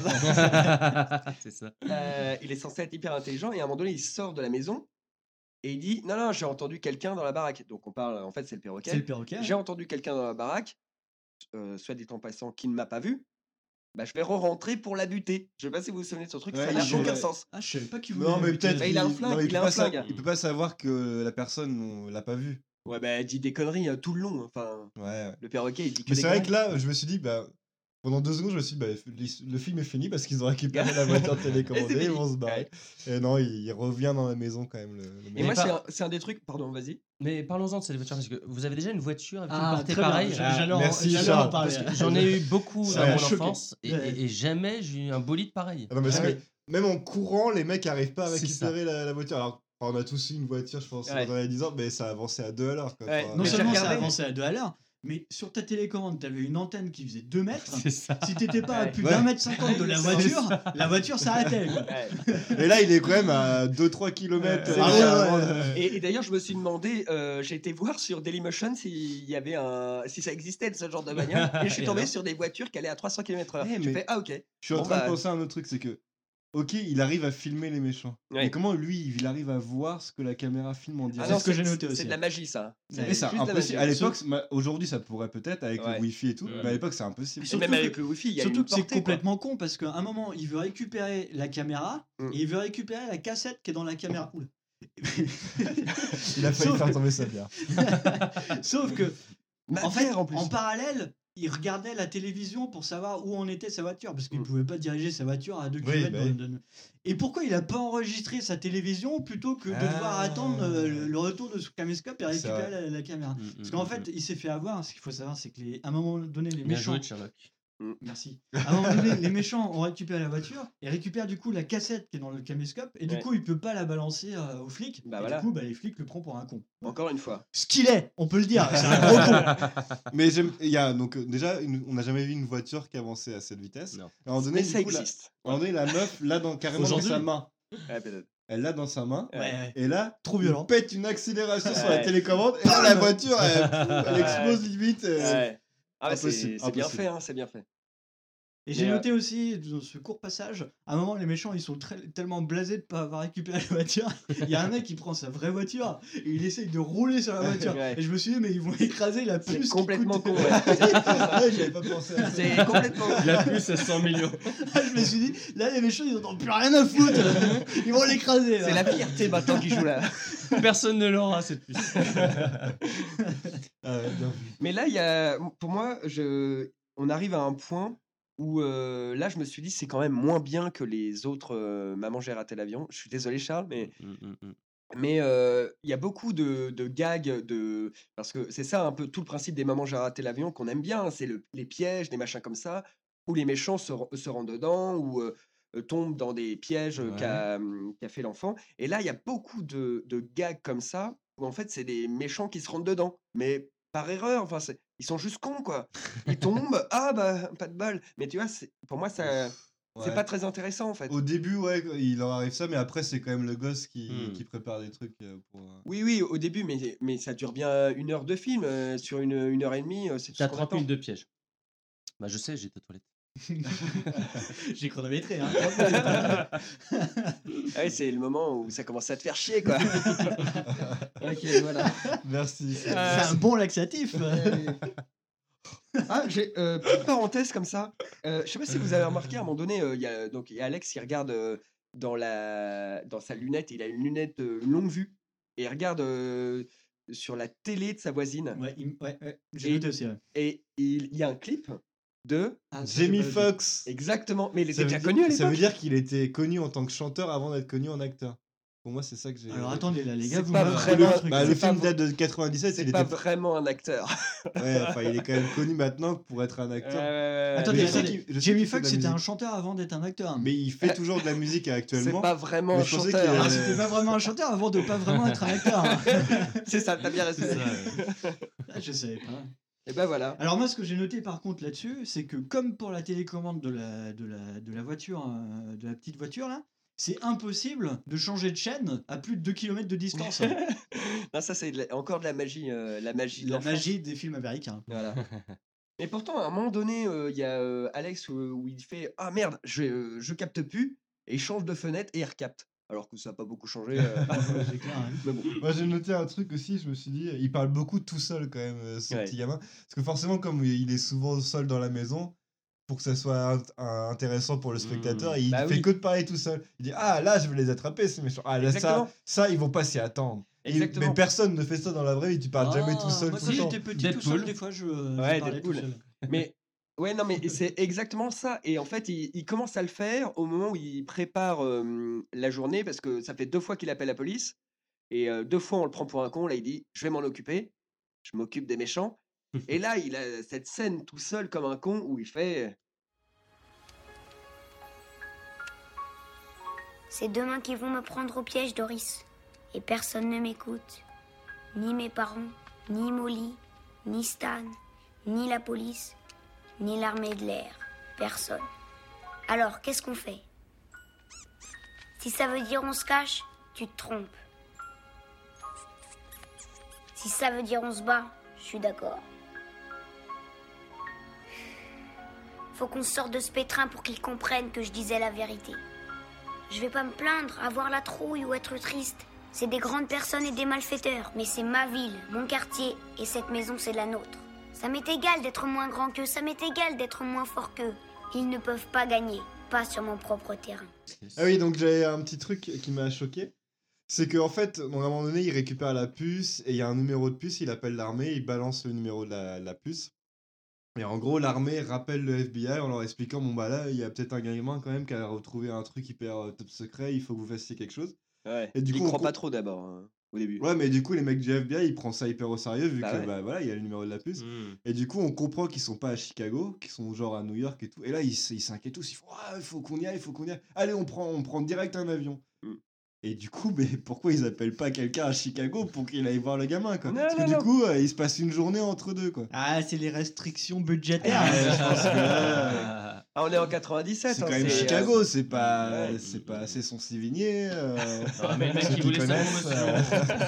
C'est ça. Euh, il est censé être hyper intelligent et à un moment donné, il sort de la maison et il dit non, non, j'ai entendu quelqu'un dans la baraque. Donc on parle, en fait, c'est le perroquet. C'est le perroquet. J'ai entendu quelqu'un dans la baraque, euh, soit dit en passant, qui ne m'a pas vu. Bah, je vais re-rentrer pour la buter. Je sais pas si vous vous souvenez de ce truc, Ouais, ça n'a je- aucun sens. Ah, je savais pas qu'il Non, voulait mais buter. peut-être Bah, il a un qu'il- flingue, non, mais il peut a pas un sa- flingue. il peut pas savoir que la personne on l'a pas vu. Ouais, bah, il dit des conneries euh, tout le long. Enfin, Ouais, ouais. le perroquet, il dit que Mais des c'est vrai conneries. que là, je me suis dit, bah, pendant deux secondes, je me suis dit, bah, le le film est fini parce qu'ils ont récupéré la voiture télécommandée, fini. ils vont se barrer. Et non, il, il revient dans la maison quand même. Le, le Et mec. moi, pas- c'est un, c'est un des trucs. Pardon, vas-y. Mais parlons-en de cette voiture parce que vous avez déjà une voiture avec une Ah, portée très bien. pareille. J'a- J'allais en- merci, j'allais Charles, en parler. Parce que j'en ai eu beaucoup Ça dans m'a mon choqué. enfance et, Ouais. et- et jamais j'ai eu un bolide pareil. Ah non, parce Ah que oui. même en courant, les mecs arrivent pas à C'est récupérer la, la voiture. Alors, on a tous eu une voiture, je pense, Ouais. dans les dix ans, mais ça a avancé à deux à l'heure. quoi. Ouais. Enfin, Non Mais j'ai seulement ça regardé. avançait à deux à l'heure, mais sur ta télécommande, t'avais une antenne qui faisait deux mètres. C'est ça. Si t'étais pas à Ouais. plus Ouais. d'un mètre cinquante de la C'est voiture, la voiture s'arrêtait. quoi. Ouais. Et là, il est quand même à deux trois kilomètres. C'est Ah vrai. ouais, ouais, ouais. Et, et d'ailleurs, je me suis demandé, euh, j'ai été voir sur Dailymotion s'il y avait un, si ça existait ce genre de bagnole, et je suis Et tombé alors sur des voitures qui allaient à trois cents kilomètres heure. Eh, Je mais- fais ah ok. Je suis en Bon, train bah, de penser à un autre truc, c'est que, ok, il arrive à filmer les méchants. Ouais. Mais comment lui, il arrive à voir ce que la caméra filme en Ah direct C'est non, ce que c'est- j'ai noté C'est aussi. de la magie ça. Mais Mais c'est juste de la impossible. magie. À l'époque, c'est- ma- aujourd'hui, ça pourrait peut-être avec Ouais. le wifi et tout, Ouais. mais à l'époque, c'est impossible. Et Surtout même que- avec le wifi, il y a Surtout une que c'est portée, quoi. complètement con parce qu'à un moment, il veut récupérer la caméra Mm. et il veut récupérer la cassette qui est dans la caméra. Oula. Il a failli Sauf faire que- tomber sa bière. Sauf que, Ma en fait, bière, en plus. en parallèle, il regardait la télévision pour savoir où en était sa voiture parce qu'il Mm. pouvait pas diriger sa voiture à deux Oui, kilomètres. bah oui. de- de- Et pourquoi il a pas enregistré sa télévision plutôt que de Ah. devoir attendre euh, le, le retour de son caméscope et C'est récupérer vrai. la, la caméra? Mm, Parce mm, qu'en mm, fait, mm. il s'est fait avoir. Ce qu'il faut savoir, c'est que les, à un moment donné, les Bien méchants. joué, Sherlock. Merci. À un moment donné, les méchants ont récupéré la voiture et récupèrent du coup la cassette qui est dans le caméscope et du Ouais. coup il peut pas la balancer euh, aux flics. Bah et voilà. du coup, bah, les flics le prennent pour un con. Encore une fois. Ce qu'il est, on peut le dire, c'est un gros con. Mais j'aime- il y a donc euh, déjà, une- on n'a jamais vu une voiture qui avançait à cette vitesse. Non. À un moment donné, Mais du ça coup, la- existe. à un moment donné, la meuf l'a dans, carrément dans Aujourd'hui. sa main. Ouais, peut-être. Elle l'a dans sa main. Ouais, ouais. Et là, Trop il violent. pète une accélération sur la Ouais. télécommande. Et là, la voiture, elle, elle explose limite. euh, Ouais. Ah, ouais, c'est impossible, c'est bien impossible. fait, hein, c'est bien fait. Et j'ai Mais, euh, noté aussi dans ce court passage, à un moment les méchants ils sont très- tellement blasés de pas avoir récupéré la voiture. Il y a un mec qui prend sa vraie voiture et il essaye de rouler sur la voiture. Ouais. Et je me suis dit mais ils vont écraser la C'est puce. qui complètement coûte- con. Ouais. Ouais, j'avais pas pensé à ça. C'est complètement. La puce à cent millions. je me suis dit là les méchants ils en ont plus rien à foutre. Ils vont l'écraser. là. C'est la fierté maintenant qui joue là. Personne ne l'aura cette puce. Ah ouais, bien vu. Mais là, il y a, pour moi, je, on arrive à un point où euh, là, je me suis dit, c'est quand même moins bien que les autres euh, Maman, j'ai raté l'avion. Je suis désolé, Charles, mais Mm, mm, mm. Mais heu, il y a beaucoup de de gags de parce que c'est ça un peu tout le principe des Maman j'ai raté l'avion qu'on aime bien, hein, c'est le les pièges, des machins comme ça, où les méchants se ren se rendent dedans ou heu heu, tombent dans des pièges, heu, Ouais. qu'a, mmh, qu'a fait l'enfant. Et là, il y a beaucoup de de gags comme ça, où en fait, c'est des méchants qui se rentrent dedans, mais par erreur, enfin c'est ils sont juste cons, quoi. Ils tombent: «Ah bah, pas de bol!» mais tu vois, c'est pour moi, ça c'est Ouais. pas très intéressant, en fait. Au début, ouais, il leur arrive ça, mais après, c'est quand même le gosse qui Mmh. qui prépare des trucs, heu, pour, heu Oui, oui, au début, mais mais ça dure bien une heure de film, heu, sur une, heu, une heure et demie, heu, c'est tout Tu ce as qu'on trente attend. minutes de piège. Bah, je sais, j'étais aux toilettes. J'ai chronométré, hein. Ah oui, c'est le moment où ça commence à te faire chier, quoi. OK, voilà. Merci, c'est C'est un bon laxatif. Ah, j'ai, heu, petite parenthèse comme ça, heu, je sais pas si vous avez remarqué à un moment donné, heu, il y a donc il y a Alex qui regarde, heu, dans la dans sa lunette, il a une lunette, heu, longue vue et il regarde, heu, sur la télé de sa voisine Ouais, il m ouais, ouais, j'ai et noté aussi, ouais. et il il y a un clip de Ah, ça, j'ai Jamie pas noté. Foxx! exactement, mais il Ça était veut déjà dire connu à ça veut l'époque? dire qu'il était connu en tant que chanteur avant d'être connu en acteur. Pour moi, c'est ça que j'ai Alors retenu. attendez là, les gars, C'est vous pas m'apprenez vraiment un truc, Bah, là. le c'est pas film v date de quatre-vingt-dix-sept, c'est il pas était vraiment un acteur. ouais, enfin, il est quand même connu maintenant pour être un Ouais, acteur. ouais, ouais, ouais, Attendez, Mais mais je sais attendez. qu'il je sais Jamie qu'il fait de Foxx, la c'était un musique. chanteur avant d'être un acteur. Mais il fait toujours de la musique c'est actuellement. pas vraiment Mais un je pensais qu'il chanteur. Ah, allait c'était pas vraiment un chanteur avant de pas vraiment être un acteur. hein. C'est ça, tu as bien C'est résumé. ça, ouais. Ah, je savais pas. Et bah, voilà. Alors moi, ce que j'ai noté par contre là-dessus, c'est que comme pour la télécommande de la, de la, de la voiture, euh, de la petite voiture là, c'est impossible de changer de chaîne à plus de deux kilomètres de distance. Non, ça, c'est de la encore de la magie, heu, la magie de La l'enfance. magie des films américains. Voilà. Mais pourtant, à un moment donné, heu, il y a, heu, Alex où où il fait: «Ah merde, je, heu, je capte plus» et il change de fenêtre et il recapte. Alors que ça a pas beaucoup changé, heu, Ouais, c'est clair, hein. mais bon. Moi, j'ai noté un truc aussi, je me suis dit, il parle beaucoup tout seul quand même, heu, ce Ouais. petit gamin. Parce que forcément, comme il est souvent seul dans la maison, pour que ça soit int in intéressant pour le spectateur, Mmh. il Bah fait oui. que de parler tout seul. Il dit: «Ah là, je vais les attraper ces méchants. Ah là, ça Exactement. ça, ils vont pas s'y attendre». Et mais Exactement. personne ne fait ça dans la vraie vie, tu parles jamais tout Ah, seul moi tout quand le temps. j'étais petit tout seul, Deadpool. des fois je, je Ouais, parlais tout Deadpool. seul. Mais ouais, non, mais c'est exactement ça et en fait, il il commence à le faire au moment où il prépare, hem, la journée parce que ça fait deux fois qu'il appelle la police et heu, deux fois on le prend pour un con. Là, il dit: «Je vais m'en occuper, je m'occupe des méchants» et là, il a cette scène tout seul comme un con où il fait C'est demain qu'ils vont me prendre au piège, Doris. Et personne ne m'écoute. Ni mes parents, ni Molly, ni Stan, ni la police, ni l'armée de l'air. Personne. Alors, qu'est-ce qu'on fait? Si ça veut dire on se cache, tu te trompes. Si ça veut dire on se bat, je suis d'accord. Faut qu'on sorte de ce pétrin pour qu'ils comprennent que je disais la vérité. Je vais pas me plaindre, avoir la trouille ou être triste. C'est des grandes personnes et des malfaiteurs, mais c'est ma ville, mon quartier, et cette maison c'est la nôtre. Ça m'est égal d'être moins grand qu'eux, ça m'est égal d'être moins fort qu'eux. Ils ne peuvent pas gagner, pas sur mon propre terrain. Ah oui, donc j'avais un petit truc qui m'a choqué. C'est qu'en fait, donc à un moment donné, il récupère la puce et il y a un numéro de puce, il appelle l'armée, il balance le numéro de la, la puce. Et en gros, l'armée rappelle le F B I en leur expliquant bon, bah là, il y a peut-être un gamin quand même qui a retrouvé un truc hyper euh, top secret, il faut que vous fassiez quelque chose. ouais, Et du il coup, on croit co- pas trop d'abord, hein, au début. Ouais, mais du coup, les mecs du F B I, ils prennent ça hyper au sérieux vu Bah que ouais. bah voilà, il y a le numéro de la puce. Mmh. Et du coup, on comprend qu'ils sont pas à Chicago, qu'ils sont genre à New York et tout. Et là, ils s- ils s'inquiètent tous, ils font ah, il faut qu'on y aille, il faut qu'on y aille. Allez, on prend, on prend direct un avion. Mm. Et du coup, mais pourquoi ils appellent pas quelqu'un à Chicago pour qu'il aille voir le gamin quoi? Non, Parce que non, du non. coup, euh, il se passe une journée entre deux quoi. Ah, c'est les restrictions budgétaires. Ouais, euh, je pense que là, Ah, on est en quatre-vingt-dix-sept. c'est hein, quand même c'est, euh, Chicago, c'est pas, ouais. c'est pas assez son Sévigné. Euh, Non, mais le mec, ceux il qui voulait ça connaissent, pour euh,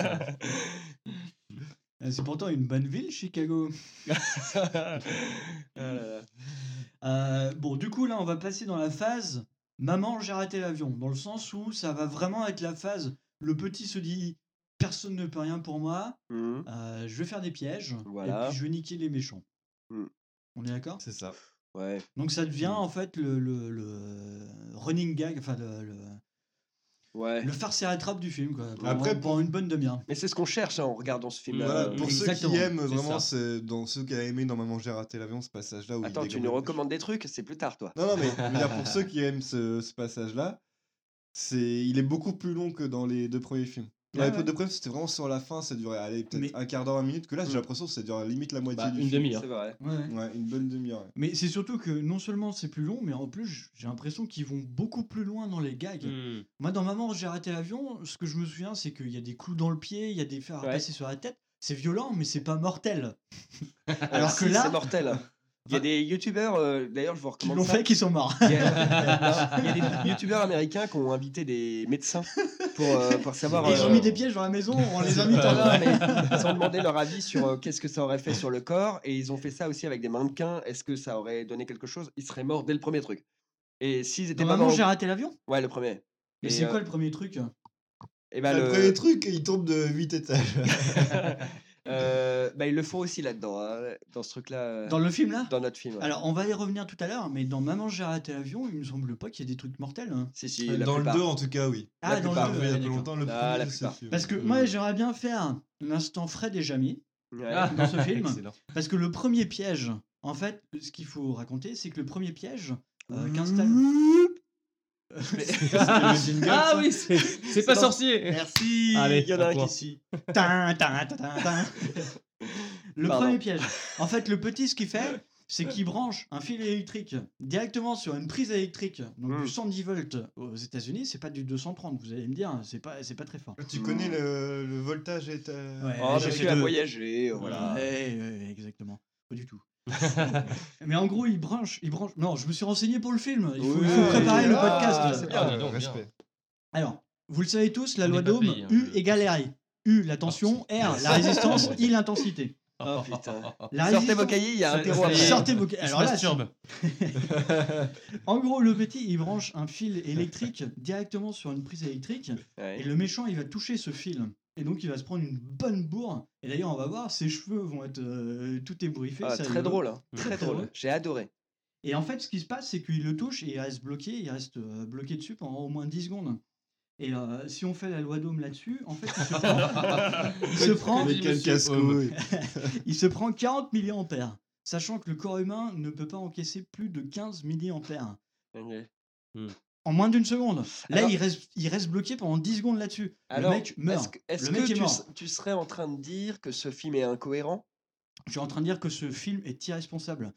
Euh, C'est pourtant une bonne ville, Chicago. Ah là là. Euh, bon, du coup, là, on va passer dans la phase Maman, j'ai raté l'avion. Dans le sens où ça va vraiment être la phase. Le petit se dit personne ne peut rien pour moi. Mhm. euh, je vais faire des pièges. Voilà. Et puis je vais niquer les méchants. Mm. On est d'accord? c'est ça. Ouais. Donc ça devient Mm. en fait le, le, le running gag, enfin le, le, Ouais. le farce et attrape du film. Quoi, pendant, Après, pendant pour- une bonne demi-heure. Mais c'est ce qu'on cherche hein, en regardant ce film. Voilà, pour Exactement, ceux qui aiment c'est vraiment, ça. c'est dans ceux qui ont aimé dans Maman j'ai raté l'avion, ce passage-là où il Attends, tu dégomme nous le- recommandes des trucs, c'est plus tard, toi. Non, non, mais je veux dire, pour ceux qui aiment ce, ce passage-là, c'est, il est beaucoup plus long que dans les deux premiers films. Ouais, Ouais, l'épisode ouais. de préf, c'était vraiment sur la fin, ça durait allez, peut-être Mais- un quart d'heure, vingt minutes, que là, j'ai Mm. l'impression que ça dure limite la moitié Bah, du une film. demi-heure. C'est vrai. Ouais, ouais. Ouais, une bonne demi-heure. ouais. Mais c'est surtout que non seulement c'est plus long, mais en plus j'ai l'impression qu'ils vont beaucoup plus loin dans les gags. Hmm. Moi, dans Maman, j'ai raté l'avion, ce que je me souviens, c'est qu'il y a des clous dans le pied, il y a des fers à Ouais. passer sur la tête. C'est violent, mais c'est pas mortel. Alors Alors que si, là, c'est mortel. Il y a des youtubeurs, euh, d'ailleurs, je vous qui recommande l'ont ça. fait, qui sont morts. Il y a, non, il y a des youtubeurs américains qui ont invité des médecins pour, euh, pour savoir. Et ils ont euh, mis des pièges dans la maison, on les a mis Non, en non, mais ils ont demandé leur avis sur euh, qu'est-ce que ça aurait fait sur le corps et ils ont fait ça aussi avec des mannequins. Est-ce que ça aurait donné quelque chose? Ils seraient morts dès le premier truc. Et s'ils étaient Dans pas Maman, morts- j'ai raté l'avion. Ouais, le premier. Mais Et, c'est euh, quoi le premier truc? et bah, le... le... premier truc, il tombe de huit étages. euh, bah, ils le font aussi là-dedans, hein, dans ce truc-là. euh, Dans le film là? dans notre film. ouais. Alors, on va y revenir tout à l'heure, mais dans Maman, j'ai raté l'avion, il me semble pas qu'il y ait des trucs mortels. hein. Si, si, la Dans plupart. le deux, en tout cas, oui. Ah, La dans plupart, le deux, Il y a ouais, pas d'accord. longtemps, le Ah, la premier, c'est plupart. sûr. Parce que moi, j'aimerais bien faire l'instant Fred et Jamie Ouais. Ah, dans ce film. excellent. Parce que le premier piège, en fait, ce qu'il faut raconter, c'est que le premier piège euh, qu'installe. Ah, jingle, ah ça oui, c'est c'est pas dans- sorcier. Merci. Allez, Il y en a à un toi. qui suit. Tin, tin, tin, tin, tin. Le Pardon. premier piège. En fait, le petit, ce qu'il fait, c'est qu'il branche un fil électrique directement sur une prise électrique, donc Mm. du cent dix volts aux États-Unis, c'est pas du deux cent trente, vous allez me dire, c'est pas, c'est pas très fort. Tu connais le, le voltage et ta... Ouais, Oh, j'ai j'ai fait à deux. voyager, voilà. Ouais, ouais, ouais, exactement. Pas du tout. Mais en gros, il branche, il branche. Non, je me suis renseigné pour le film. Il faut, il faut Oui. préparer le Ah, podcast. c'est Ah, bien. dis donc, bien. Respect. Alors, vous le savez tous, la On loi n'est pas d'Ohm, payé, hein. U égale R I. U, la tension, R, la résistance, I, l'intensité. Oh putain. La Sortez résistance- vos cahiers, il y a un Ça- terreau ça à y est. faire. Sortez vos... Il se Alors là, masturbe. en gros, le petit, il branche un fil électrique directement sur une prise électrique. Ouais. Et le méchant, il va toucher ce fil. Et donc, il va se prendre une bonne bourre. Et d'ailleurs, on va voir, ses cheveux vont être euh, tout ébouriffés. Ah, ça très rigole. drôle, hein. Très, très très drôle. drôle. J'ai adoré. Et en fait, ce qui se passe, c'est qu'il le touche et il reste bloqué. Il reste euh, bloqué dessus pendant au moins dix secondes. Et euh, si on fait la loi d'Ohm là-dessus, en fait, il se prend, il se prend, Mais quel Monsieur casse-couille. il se prend quarante milliampères. Sachant que le corps humain ne peut pas encaisser plus de quinze milliampères. En moins d'une seconde. Là, Alors- il, reste, il reste bloqué pendant dix secondes là-dessus. Alors, le mec meurt. est-ce que, est-ce le que mec est tu, mort. s- tu serais en train de dire que ce film est incohérent? Je suis en train de dire que ce film est irresponsable.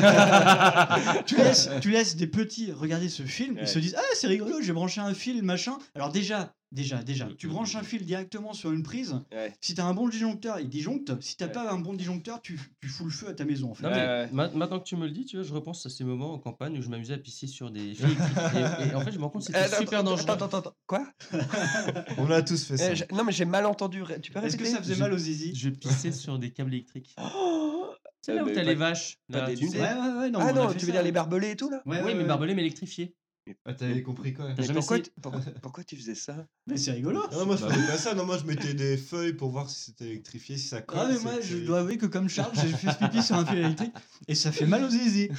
tu, laisses, tu laisses des petits regarder ce film, Ouais. ils se disent ah c'est rigolo, j'ai branché un fil machin. Alors déjà, déjà, déjà, tu branches un fil directement sur une prise. Ouais. Si t'as un bon disjoncteur, il disjoncte. Si t'as Ouais. pas un bon disjoncteur, tu, tu fous le feu à ta maison en fait. Non, Ouais, mais ouais. ma- maintenant que tu me le dis, tu vois, je repense à ces moments en campagne où je m'amusais à pisser sur des fils électriques. et, et en fait, je me rends compte que c'était Euh, attends, super attends, dangereux. Attends, attends, attends. Quoi? On a tous fait ça. Eh, j'ai- Non, mais j'ai mal entendu. Ré- Tu peux Est-ce que répéter? ça faisait Je- mal aux zizi? Je pissais sur des câbles électriques. Oh C'est là Euh, où mais t'as pas- les vaches. pas Là, des tu lunettes. sais. Ouais, ouais, ouais, non, Ah on a non, fait tu ça. veux dire les barbelés et tout là? Ouais, Oui, ouais, mais ouais. barbelés, mais électrifiés. Ah, t'avais compris quoi? T'as Mais jamais pourquoi, essayé tu- pourquoi, pourquoi tu faisais ça? Mais c'est rigolo. Ah non, moi je faisais pas ça, non, moi je mettais des feuilles pour voir si c'était électrifié, si ça colle. Ah mais si moi c'était- je dois avouer que comme Charles j'ai fait ce pipi sur un fil électrique et ça fait mal aux zizi.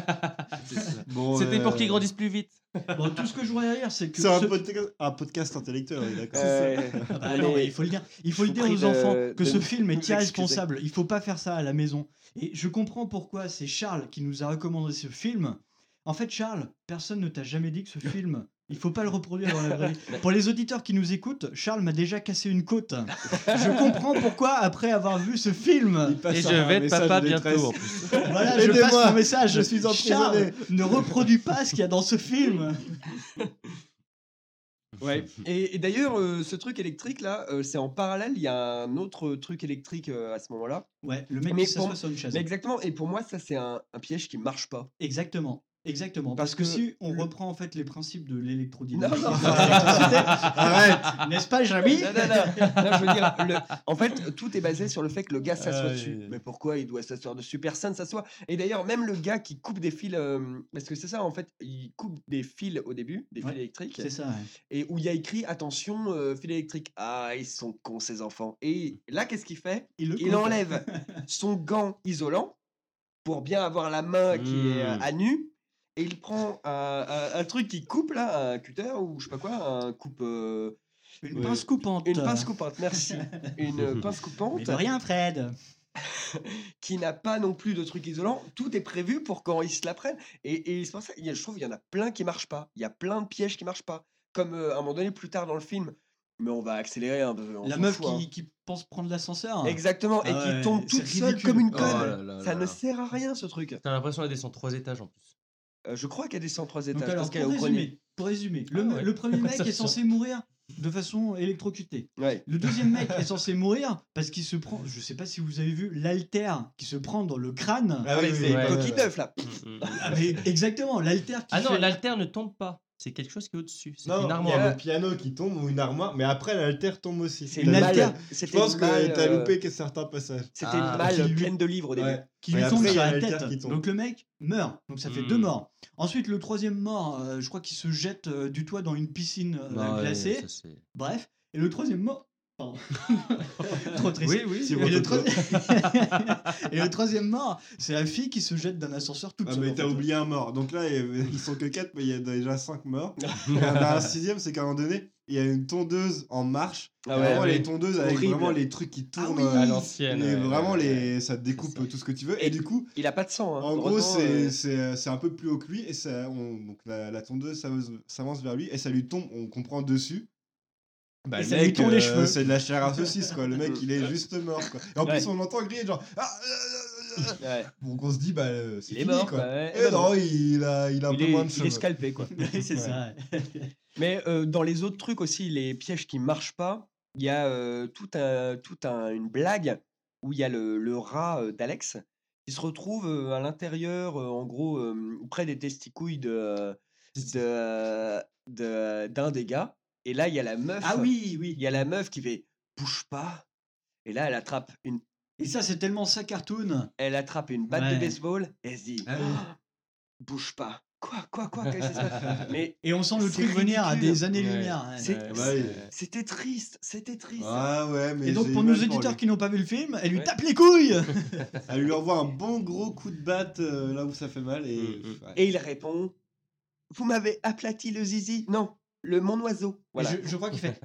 Bon, C'était pour euh, qu'ils grandissent plus vite. Bon tout ce que je voudrais dire c'est que C'est un, ce- podcast, un podcast intellectuel, oui, d'accord. Euh, Ah bah on non, est- mais il faut le dire, il faut le je dire vous aux prie enfants de- que de ce nous- film nous est excuser. irresponsable. Il faut pas faire ça à la maison. Et je comprends pourquoi c'est Charles qui nous a recommandé ce film. En fait Charles, personne ne t'a jamais dit que ce film il faut pas le reproduire dans la vraie vie. Pour les auditeurs qui nous écoutent, Charles m'a déjà cassé une côte. Je comprends pourquoi après avoir vu ce film. Il passe Et je un vais être message papa de détresse. bientôt en plus. Voilà, je Aidez-moi, passe mon message. je suis emprisonné. Charles, ne reproduis pas ce qu'il y a dans ce film. Ouais. Et, et d'ailleurs, euh, ce truc électrique là, euh, c'est en parallèle. Il y a un autre truc électrique euh, à ce moment-là. Ouais, le mec Mais qui s'assoit pour- sur une chaise. Mais exactement. Et pour moi, ça c'est un, un piège qui marche pas. Exactement. Exactement. Parce Parce, que, que si on le- reprend en fait les principes de Non, l'électrodynamique, non. arrête, n'est-ce pas, Jamy? Non, non, non. Non, je veux dire, le- en fait, tout est basé sur le fait que le gars s'assoit Aïe, dessus. aïe, aïe. Mais pourquoi il doit s'asseoir dessus? Personne s'assoit. Et d'ailleurs, même le gars qui coupe des fils, euh, parce que c'est ça, en fait, il coupe des fils au début, des Ouais, fils électriques, C'est ça. Ouais. et où il y a écrit attention, euh, fil électrique. Ah, ils sont cons ces enfants. Et là, qu'est-ce qu'il fait? Il, le Il coupe. enlève son gant isolant pour bien avoir la main qui est euh, Mmh. à nu. Et il prend un, un- un truc qui coupe là, un cutter ou je sais pas quoi, un coupe. euh, Une Ouais. pince coupante. Une pince coupante, merci. Une pince coupante Mais de rien, Fred. qui n'a pas non plus de truc isolant. Tout est prévu pour quand ils se la prennent. Et, et c'est pour ça, il y a- je trouve qu'il y en a plein qui marchent pas. Il y a plein de pièges qui marchent pas. Comme euh, à un moment donné, plus tard dans le film, Mais on va accélérer un peu. on La s'en meuf fout, hein. qui, qui pense prendre l'ascenseur. Exactement, et Ah qui ouais, tombe c'est toute seule ridicule. comme une Oh conne. là là Ça là. ne sert à rien ce truc. T'as l'impression qu'elle descend trois étages en plus. Euh, je crois qu'elle descend trois Donc étages alors, parce qu'elle est pour au grenier. résumer, pour résumer, le, Ah ouais. le premier mec Ça est tient. censé mourir de façon électrocutée. Ouais. Le deuxième mec est censé mourir parce qu'il se prend, je sais pas si vous avez vu, l'alter qui se prend dans le crâne. Ah Ah oui, mais oui, c'est ouais, coquille ouais. d'œuf là. Mm, mm. Ah, mais exactement, l'alter qui Ah non, fait- l'alter ne tombe pas. C'est quelque chose qui est au-dessus. C'est Non, une il y armoire. a le piano qui tombe ou une armoire, mais après l'alter tombe aussi. C'est Une une alter. malle. Je C'était pense une que malle. t'as euh, loupé que certains passages. C'était Ah. une malle Qui lui- pleine de livres au début. Ouais. qui Et lui après, tombe il y sur a la l'alter tête. qui tombe. Donc le mec meurt. Donc ça fait Hmm. deux morts. Ensuite, le troisième mort, euh, je crois qu'il se jette euh, du toit dans une piscine euh, Ah ouais, glacée. ça, c'est- Bref. Et le troisième mort. Pardon. Trop triste. Oui, oui. Si Et bon, le, toi. troi- Et le troisième mort, c'est la fille qui se jette d'un ascenseur toute Ah, seule. mais en t'as fait. oublié un mort. Donc là, il- ils sont que quatre, mais il y a déjà cinq morts. Il y en a un sixième, c'est qu'à un moment donné, il y a une tondeuse en marche. Ah Et ouais, vraiment, ouais. les tondeuses avec Horrible. vraiment les trucs qui tournent. oui. euh, À l'ancienne. les- ouais, vraiment, ouais, les, ouais. ça te découpe C'est ça. tout ce que tu veux. Et, Et- du coup, Il a pas de sang. Hein. en gros, Heureusement, c'est euh, c'est- c'est un peu plus haut que lui. Et ça, on- donc la, la tondeuse s'avance s'avance vers lui et ça lui tombe, on comprend dessus. Bah, Et le ça lui mec, tombe les euh, cheveux. c'est de la chair à saucisse, quoi. Le mec, il est juste mort, quoi. Et en Ouais. plus, on entend crier genre. Ah, ah, ah, ah. ouais. Donc on se dit, bah, euh, c'est Il est fini, mort, quoi. quoi, ouais. Et Eh ben non, non. il a, il a un Il peu est, moins de il est cheveux. scalpé quoi. c'est ça. Mais euh, dans les autres trucs aussi, les pièges qui marchent pas, il y a euh, tout un, tout un, une blague où il y a le, le rat euh, d'Alex qui se retrouve euh, à l'intérieur, euh, en gros, euh, près des testicouilles de, de, de- d'un des gars. Et là, il y a la meuf. Ah oui, oui. Il y a la meuf qui fait bouge pas. Et là, elle attrape une, Et ça, c'est tellement ça cartoon. elle attrape une batte Ouais. de baseball et elle se dit Ah oui. Oh, bouge pas. Quoi, quoi, quoi, qu'est-ce qui se passe Mais Et on sent le C'est truc venir à ridicule. des Ouais. années-lumière. ouais. c'est- Ouais, bah oui. c'était triste, c'était triste. Ah ouais, mais Et donc, j'ai pour eu nos mal éditeurs lui. qui n'ont pas vu le film, elle lui Ouais. tape les couilles. Elle lui envoie un bon gros coup de batte euh, là où ça fait mal et. Mm, mm. ouais. Et il répond Vous m'avez aplati le zizi. Non, le mon oiseau. Voilà. Et je, je crois qu'il fait.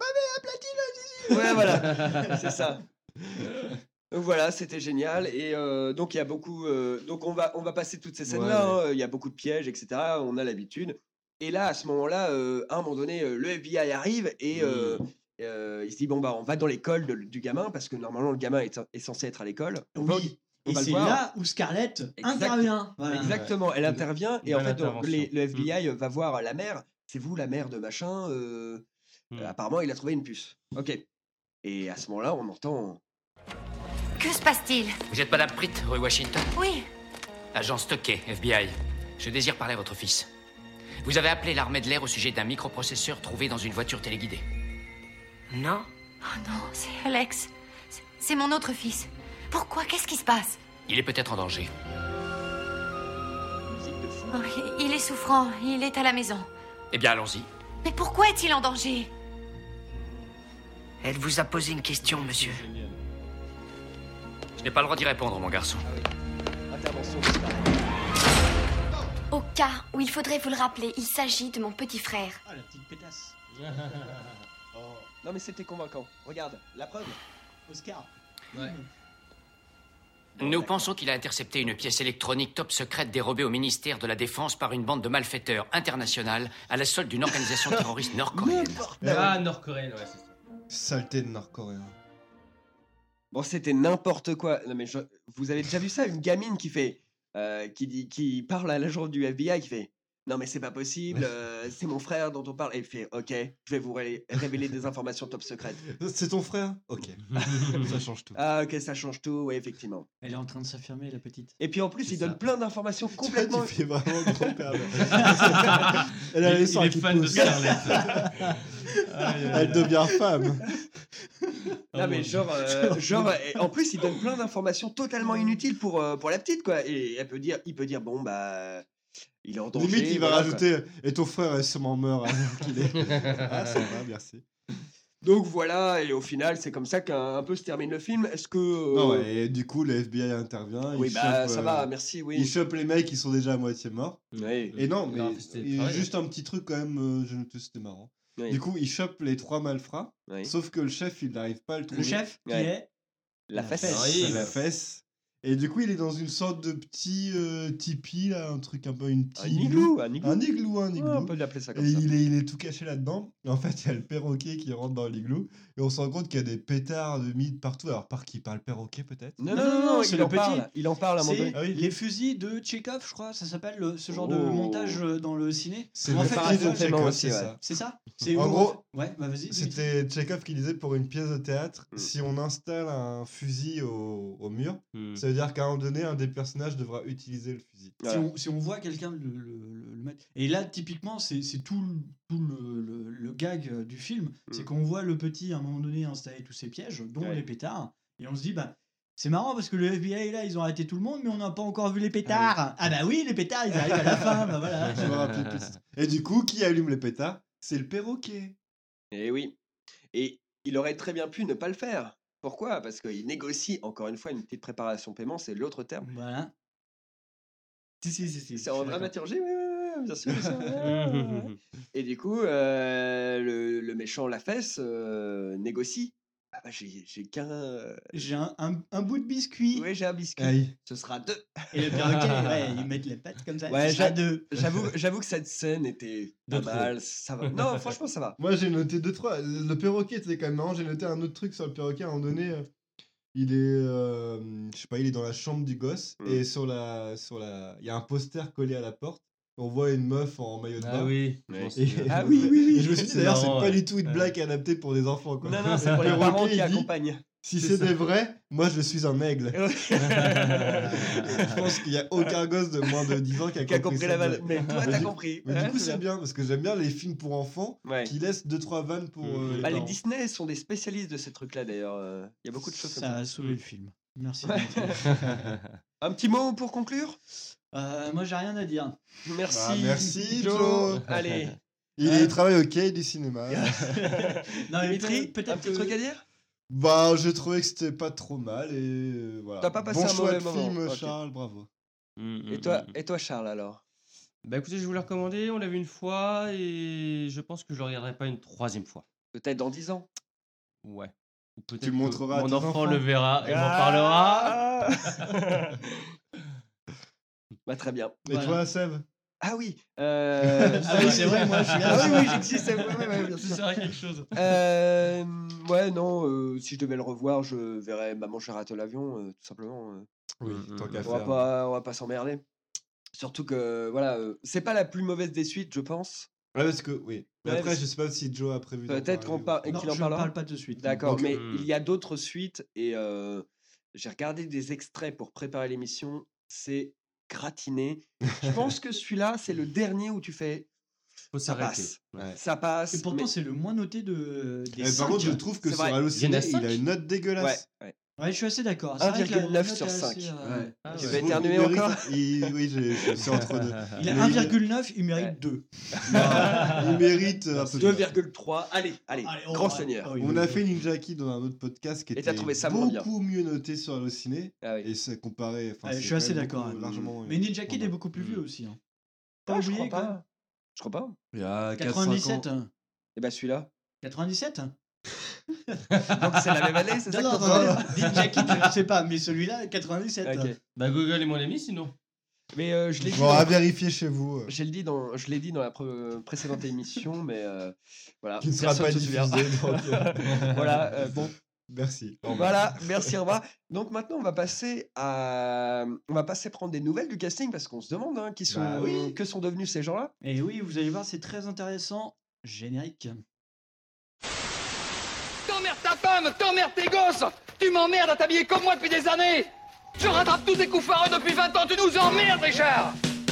Ouais, voilà, c'est ça. Donc voilà, c'était génial. Et euh, donc il y a beaucoup. euh, donc on va, on va passer toutes ces scènes-là. Ouais, hein. Il y a beaucoup de pièges, et cetera. On a l'habitude. Et là, à ce moment-là, euh, à un moment donné, euh, le F B I arrive et euh, euh, il se dit bon bah on va dans l'école de- du gamin parce que normalement le gamin est, est censé être à l'école. On va- Oui. on Et va le c'est voir. là où Scarlett Exact- intervient. Voilà. Exactement, elle intervient et en Belle fait donc, intervention. les- le F B I va voir la mère. C'est vous la mère de machin. euh, Mm. euh, apparemment, il a trouvé une puce. Ok. Et à ce moment-là, on entend. Que se passe-t-il? Vous êtes Madame Pritt, rue Washington? Oui. Agent Stocké, F B I. Je désire parler à votre fils. Vous avez appelé l'armée de l'air au sujet d'un microprocesseur trouvé dans une voiture téléguidée. Non? Oh non, c'est Alex. C'est- C'est mon autre fils. Pourquoi? Qu'est-ce qui se passe? Il est peut-être en danger. Musique de fou. Oh, il il est souffrant. Il est à la maison. Eh bien, allons-y. Mais pourquoi est-il en danger? Elle vous a posé une question, monsieur. Je n'ai pas le droit d'y répondre, mon garçon. Intervention de Scarlett. Au cas où il faudrait vous le rappeler, il s'agit de mon petit frère. Ah, la petite pétasse. Non mais c'était convaincant. Regarde, la preuve. Oscar. Ouais. Nous pensons qu'il a intercepté une pièce électronique top secrète dérobée au ministère de la Défense par une bande de malfaiteurs internationale à la solde d'une organisation terroriste nord-coréenne. Ah, nord-coréenne, ouais, c'est ça. Saleté de nord-coréen. Bon, c'était n'importe quoi. Non mais je- vous avez déjà vu ça, une gamine qui fait, euh, qui dit, qui parle à l'agent du F B I, qui fait. Non mais c'est pas possible, euh, c'est mon frère dont on parle. Et il fait ok, je vais vous ré- révéler des informations top secrètes. C'est ton frère? Ok. Ça change tout. Ah ok, ça change tout, oui effectivement. Elle est en train de s'affirmer, la petite. Et puis en plus, C'est il ça. donne plein d'informations Toi, complètement. tu fais vraiment gros pervers. Elle a Il, les il seins est qui fan de poussent. Scarlett. Aïe, aïe, Elle aïe. devient femme. Non mais genre, euh, genre, et en plus il donne plein d'informations totalement inutiles pour euh, pour la petite quoi. Et elle peut dire, il peut dire bon bah, il est en danger. Limite, il va voilà, quoi. rajouter et ton frère est sûrement mort alors qu'il est. Ah, ça va, merci. Donc voilà, et au final c'est comme ça qu'un un peu se termine le film. Est-ce que euh, Non, ouais, et du coup, le F B I intervient. oui il bah chope, ça euh, va, merci oui. Il chope les mecs qui sont déjà à moitié morts. Oui. Et non, Il a mais infesté le et travail. juste un petit truc quand même, euh, je notais, c'était marrant. Oui. Du coup, il chope les trois malfrats, Oui. sauf que le chef, il n'arrive pas à le trouver. Le chef qui Ouais. est. La La fesse. fesse. Oui, C'est la bah. fesse. Et du coup, il est dans une sorte de petit euh, tipi, là, un truc un peu une petite. Un igloo, un igloo. Un igloo, un igloo. Ouais, on peut l'appeler ça comme et ça. Il est, il est tout caché là-dedans. Et en fait, il y a le perroquet qui rentre dans l'igloo. Et on se rend compte qu'il y a des pétards de mis partout. Alors, par qui? Par le perroquet, peut-être? Non, non, non, non, c'est il le en petit. parle. Il en parle à un moment C'est donné. Ah oui. les fusils de Tchekhov, je crois, ça s'appelle le- ce genre de Oh. montage euh, dans le ciné. C'est Où en le fait, président ils ont- de Tchekhov, aussi, c'est ouais. ça. C'est ça C'est En où gros, on- Ouais, bah vas-y. C'était Tchekhov qui disait pour une pièce de théâtre, Mm. si on installe un fusil au, au mur, Hmm. ça veut dire qu'à un moment donné, un des personnages devra utiliser le fusil. Si, Voilà. on, si on voit quelqu'un le, le- le- le mettre. Et là, typiquement, c'est c'est tout, le, tout le, le- le gag euh, du film. C'est qu'on voit le petit, à un moment donné, installer tous ses pièges, dont Ouais. les pétards. Et on se dit, bah, c'est marrant parce que le F B I, là, ils ont arrêté tout le monde, mais on n'a pas encore vu les pétards. Ah, bah oui, les pétards, ils arrivent à la fin. Bah voilà. Je me rappelle plus. Et du coup, qui allume les pétards? C'est le perroquet. Et oui. Et il aurait très bien pu ne pas le faire. Pourquoi? Parce qu'il négocie, encore une fois, une petite préparation paiement, c'est l'autre terme. Voilà. Si, si, si. si C'est je en suis d'accord. dramaturgie, oui, oui, oui, bien sûr. bien sûr, ouais, ouais, ouais, ouais. Et du coup, euh, le, le méchant La Fesse euh, négocie. Ah bah, j'ai j'ai qu'un. euh, J'ai un, un, un bout de biscuit. Oui, j'ai un biscuit. Aïe. Ce sera deux. Et le perroquet, ouais, ils mettent les pattes comme ça. Ouais, ce sera j'a- deux. J'avoue, j'avoue que cette scène était De pas trop. mal. Ça va. Non, franchement, ça va. Moi, j'ai noté deux, trois. Le perroquet, c'était quand même marrant. J'ai noté un autre truc sur le perroquet. À un moment donné, euh, il est. euh, je sais pas, il est dans la chambre du gosse. Mm. Et sur la. Sur la... Il y a un poster collé à la porte. On voit une meuf en maillot de bain. Ah oui. je Ouais. m'en Et, souviens. Ah oui, oui, oui. et je me suis dit, C'est d'ailleurs, c'est marrant, pas ouais. du tout une Ouais. blague adaptée pour des enfants. Quoi. Non, non, c'est pour les Le parents perroquet, qui il dit, accompagnent. Si C'est c'est ça. des vrais, moi je suis un aigle. Je pense qu'il y a aucun gosse de moins de dix ans qui a Qui a compris, compris la cette vanne. blague. Mais toi, Mais t'as du- compris. Mais Ouais, du coup, c'est c'est bien parce que j'aime bien les films pour enfants Ouais. qui laissent deux trois vannes pour. euh, Mhm. les Bah, les parents. Disney sont des spécialistes de ces trucs-là d'ailleurs. euh, Il y a beaucoup de choses comme Ça ça. a sauvé le film. Merci. Ouais. Un petit mot pour conclure? Euh, moi, j'ai rien à dire. Merci. Ah, merci, Joe. Allez. Il, Ouais. il travaille au quai du cinéma. Non, mais Dimitri, peut- un peut-être petit que- truc à dire? Bah, j'ai trouvé que c'était pas trop mal et euh, voilà. T'as pas passé bon un choix mauvais de moment. film, Ok. Charles, bravo. Mm, Et mm, toi, mm. et toi, Charles, alors? Bah écoutez, je vais vous le recommander. On l'a vu une fois et je pense que je le regarderai pas une troisième fois. Peut-être dans dix ans. Ouais. Ou peut-être Tu le que montreras à mon tes enfant enfants. le verra et m'en parlera. parlera. Bah, très bien. Et Voilà. toi, Seb? Ah oui. euh, Ah oui, c'est vrai, moi, je suis là. Ah oui, oui, j'existe. Ouais, ouais, ouais, bien Ce sûr. serait quelque chose. Euh, ouais, non, euh, si je devais le revoir, je verrais Maman, j'ai raté l'avion, euh, tout simplement. euh. Oui, Mm, tant mm, qu'à On va faire. pas, on va pas s'emmerder. Surtout que, voilà, euh, c'est pas la plus mauvaise des suites, je pense. Ouais, parce que, oui. Mais Ouais, après, parce- je sais pas si Joe a prévu. d'en Peut-être qu'on parler par- ou- Non, qu'il en je ne parlera. parle pas de suite. D'accord, Ok. mais Mm. il y a d'autres suites et euh, j'ai regardé des extraits pour préparer l'émission. C'est gratiné. Je pense que celui-là, c'est le dernier où tu fais Faut ça s'arrêter. passe. Ouais. Ça passe. Et pourtant, mais- c'est le moins noté de, des Eh, par cinq. contre, je trouve que C'est sur vrai. Allociné, Il y en a il a cinq. une note Ouais, dégueulasse. ouais. Ouais, je suis assez d'accord. C'est vrai que la- la un virgule neuf note sur est cinq. assez, euh, Ouais. Ah Tu ouais. vas Je trouve éternuer qu'il mérite- encore il- Oui, j'ai- je suis entre deux. Il a Mais un il- virgule neuf, il mérite Ouais. deux. Il mérite un peu deux plus. virgule trois. Allez, allez, Allez, on grand va- seigneur. Ah oui, On oui, a oui. fait Ninja Kid dans un autre podcast qui Et était t'as trouvé ça moins bien. beaucoup mieux noté sur Allociné. Ah oui. Et c'est comparé. enfin, Ouais, c'est je suis assez quand même d'accord. beaucoup, hein. Largement. Mais Ninja Kid euh, est beaucoup plus vieux Mm. aussi. hein. Pas Ah, je oublié, crois quand même. pas. Je crois pas. Il y a quatre, cinq quatre-vingt-dix-sept. ans. hein. Et bah celui-là. quatre-vingt-dix-sept. Donc c'est la même année, c'est ça Non, que non, t'entends non, Ninja Kid, je ne sais pas, mais celui-là, quatre-vingt-dix-sept. Ok. Bah Google est mon ami sinon. Mais euh, je l'ai dit. Bon, dans- à vérifier chez vous. euh, Je l'ai dit dans, je l'ai dit dans la pre- précédente émission, mais euh, voilà. Qui ne sera personne pas se souvient. diffusé. donc, euh, Voilà. euh, bon, Merci. Au revoir. voilà. Merci, au revoir. Donc maintenant, on va passer à, on va passer prendre des nouvelles du casting parce qu'on se demande hein, qui sont, Bah oui. que sont devenus ces gens-là. Et oui, vous allez voir, c'est très intéressant. Générique. T'emmerdes ta femme, t'emmerdes tes gosses. Tu m'emmerdes à t'habiller comme moi depuis des années. Je rattrape tous tes coups foireux depuis vingt ans, tu nous emmerdes, Richard.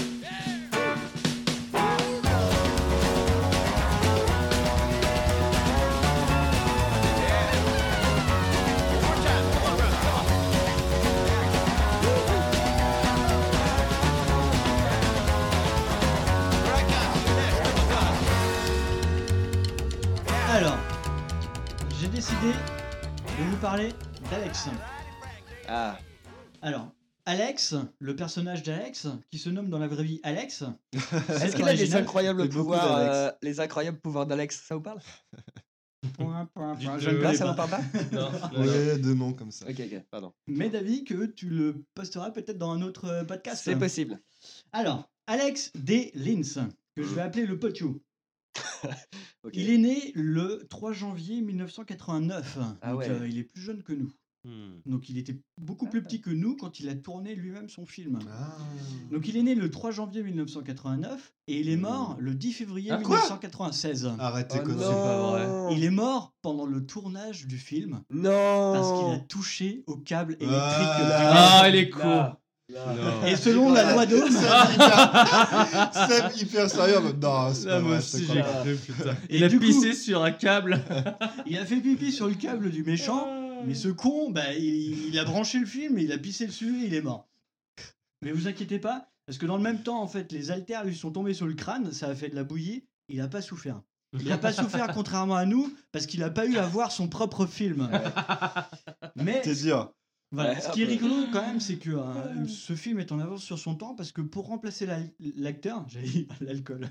Alors, j'ai décidé de vous parler d'Alex. Ah. Alors, Alex, le personnage d'Alex, qui se nomme dans la vraie vie Alex. Est-ce qu'il a les incroyables C'est beaucoup pouvoirs, d'Alex. euh, les incroyables pouvoirs d'Alex? Ça vous parle? Point, point, point. Dites-le. Je ne Là, connais ça pas. vous parle pas? Non, non, non. Ouais, deux noms comme ça. Ok, ok, pardon. Mais David, que tu le posteras peut-être dans un autre euh, podcast. C'est possible. Alors, Alex D. Linz, que je vais appeler le Pochou. Ok. Il est né le trois janvier mille neuf cent quatre-vingt-neuf. Ah donc ouais. euh, il est plus jeune que nous. Hmm. Donc il était beaucoup plus petit que nous quand il a tourné lui-même son film. Ah. Donc il est né le trois janvier mille neuf cent quatre-vingt-neuf et il est mort le dix février Ah, mille quoi neuf cent quatre-vingt-seize. Arrête tes Oh conneries. C'est pas vrai. non. Il est mort pendant le tournage du film Non. parce qu'il a touché au câble électrique Ah, du Ah, réseau. il est con. Là. Non. Et selon la loi d'Ohm, Seb hyper sérieux. mais Non, c'est Ah, pas moi vrai. aussi, c'est j'ai quoi. cru, putain. Et Il a du coup- pissé sur un câble. il a fait pipi sur le câble du méchant, mais ce con, bah, il, il a branché le film, et il a pissé dessus et il est mort. Mais vous inquiétez pas, parce que dans le même temps, en fait, les haltères lui sont tombés sur le crâne, ça a fait de la bouillie, il a pas souffert. Il a pas souffert contrairement à nous, parce qu'il a pas eu à voir son propre film. Mais T'es dur. voilà, Ouais, ce qui est un peu. rigolo quand même, c'est que euh, ce film est en avance sur son temps, parce que pour remplacer la- l'acteur, j'allais dire l'alcool.